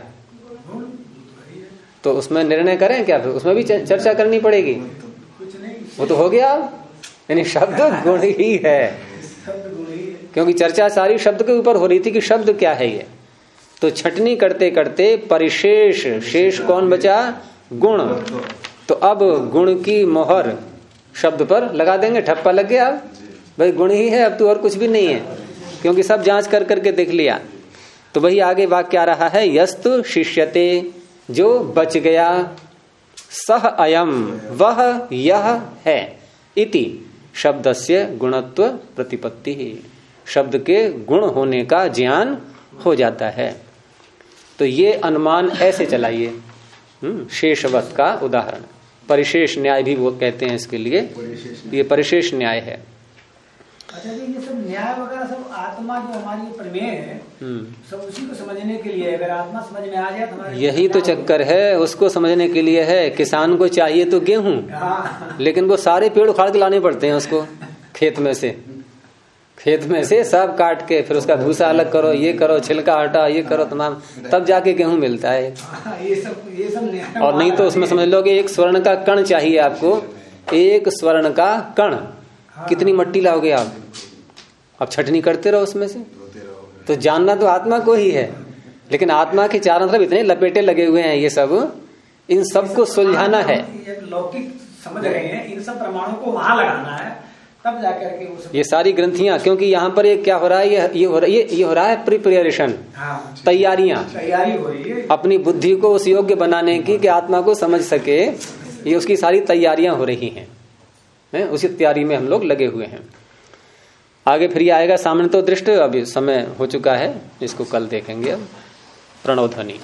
तो उसमें निर्णय करें क्या? फिर उसमें भी चर्चा करनी पड़ेगी। वो तो हो गया, यानी शब्द गुण ही है, क्योंकि चर्चा सारी शब्द के ऊपर हो रही थी कि शब्द क्या है ये। तो छटनी करते करते परिशेष, शेष कौन बचा? गुण। तो अब गुण की मोहर शब्द पर लगा देंगे, ठप्पा लग गया। अब भाई गुण ही है, अब तो और कुछ भी नहीं है, क्योंकि सब जांच कर करके देख लिया। तो वही आगे वाक्य आ रहा है, यस्तु शिष्यते, जो बच गया, सह अयम, वह यह है, इति शब्दस्य गुणत्व प्रतिपत्ति, शब्द के गुण होने का ज्ञान हो जाता है। तो ये अनुमान ऐसे चलाइए। शेषवत का उदाहरण, परिशेष न्याय भी वो कहते हैं इसके लिए, ये परिशेष न्याय है। अच्छा जी, ये सब न्याय वगैरह सब आत्मा जो हमारी प्रमेय है, सब उसी को समझने के लिए, अगर आत्मा समझ में आ जाए तो यही तो चक्कर है, उसको समझने के लिए है। किसान को चाहिए तो गेहूं, लेकिन वो सारे पेड़ उखाड़ के लाने पड़ते हैं उसको खेत में से सब काट के, फिर उसका भूसा अलग करो, ये करो, छिलका हटा, ये करो तमाम, तब जाके गेहूं मिलता है। ये सब और नहीं तो उसमें समझ लो कि एक स्वर्ण का कण चाहिए आपको, एक स्वर्ण का कण, कितनी मट्टी लाओगे आप? अब छटनी करते रहो उसमें से। तो जानना तो आत्मा को ही है, लेकिन आत्मा के चारों तरफ इतने लपेटे लगे हुए हैं, ये सब, इन सबको सुलझाना है। लौकिक समझ रहे हैं, इन सब प्रमाणों को वहां लगाना है, तब जाकर के ये सारी ग्रंथियां, क्योंकि यहाँ पर एक क्या हो रहा है, ये हो रहा है प्रिपरेशन, तैयारी हो रही है अपनी बुद्धि को उस योग्य बनाने की कि आत्मा को समझ सके। ये उसकी सारी तैयारियां हो रही हैं, उसी तैयारी में हम लोग लगे हुए हैं। आगे फिर ये आएगा सामने तो दृष्ट, अभी समय हो चुका है, इसको कल देखेंगे। अब प्रणव ध्वनि।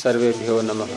सर्वेभ्यो नमः।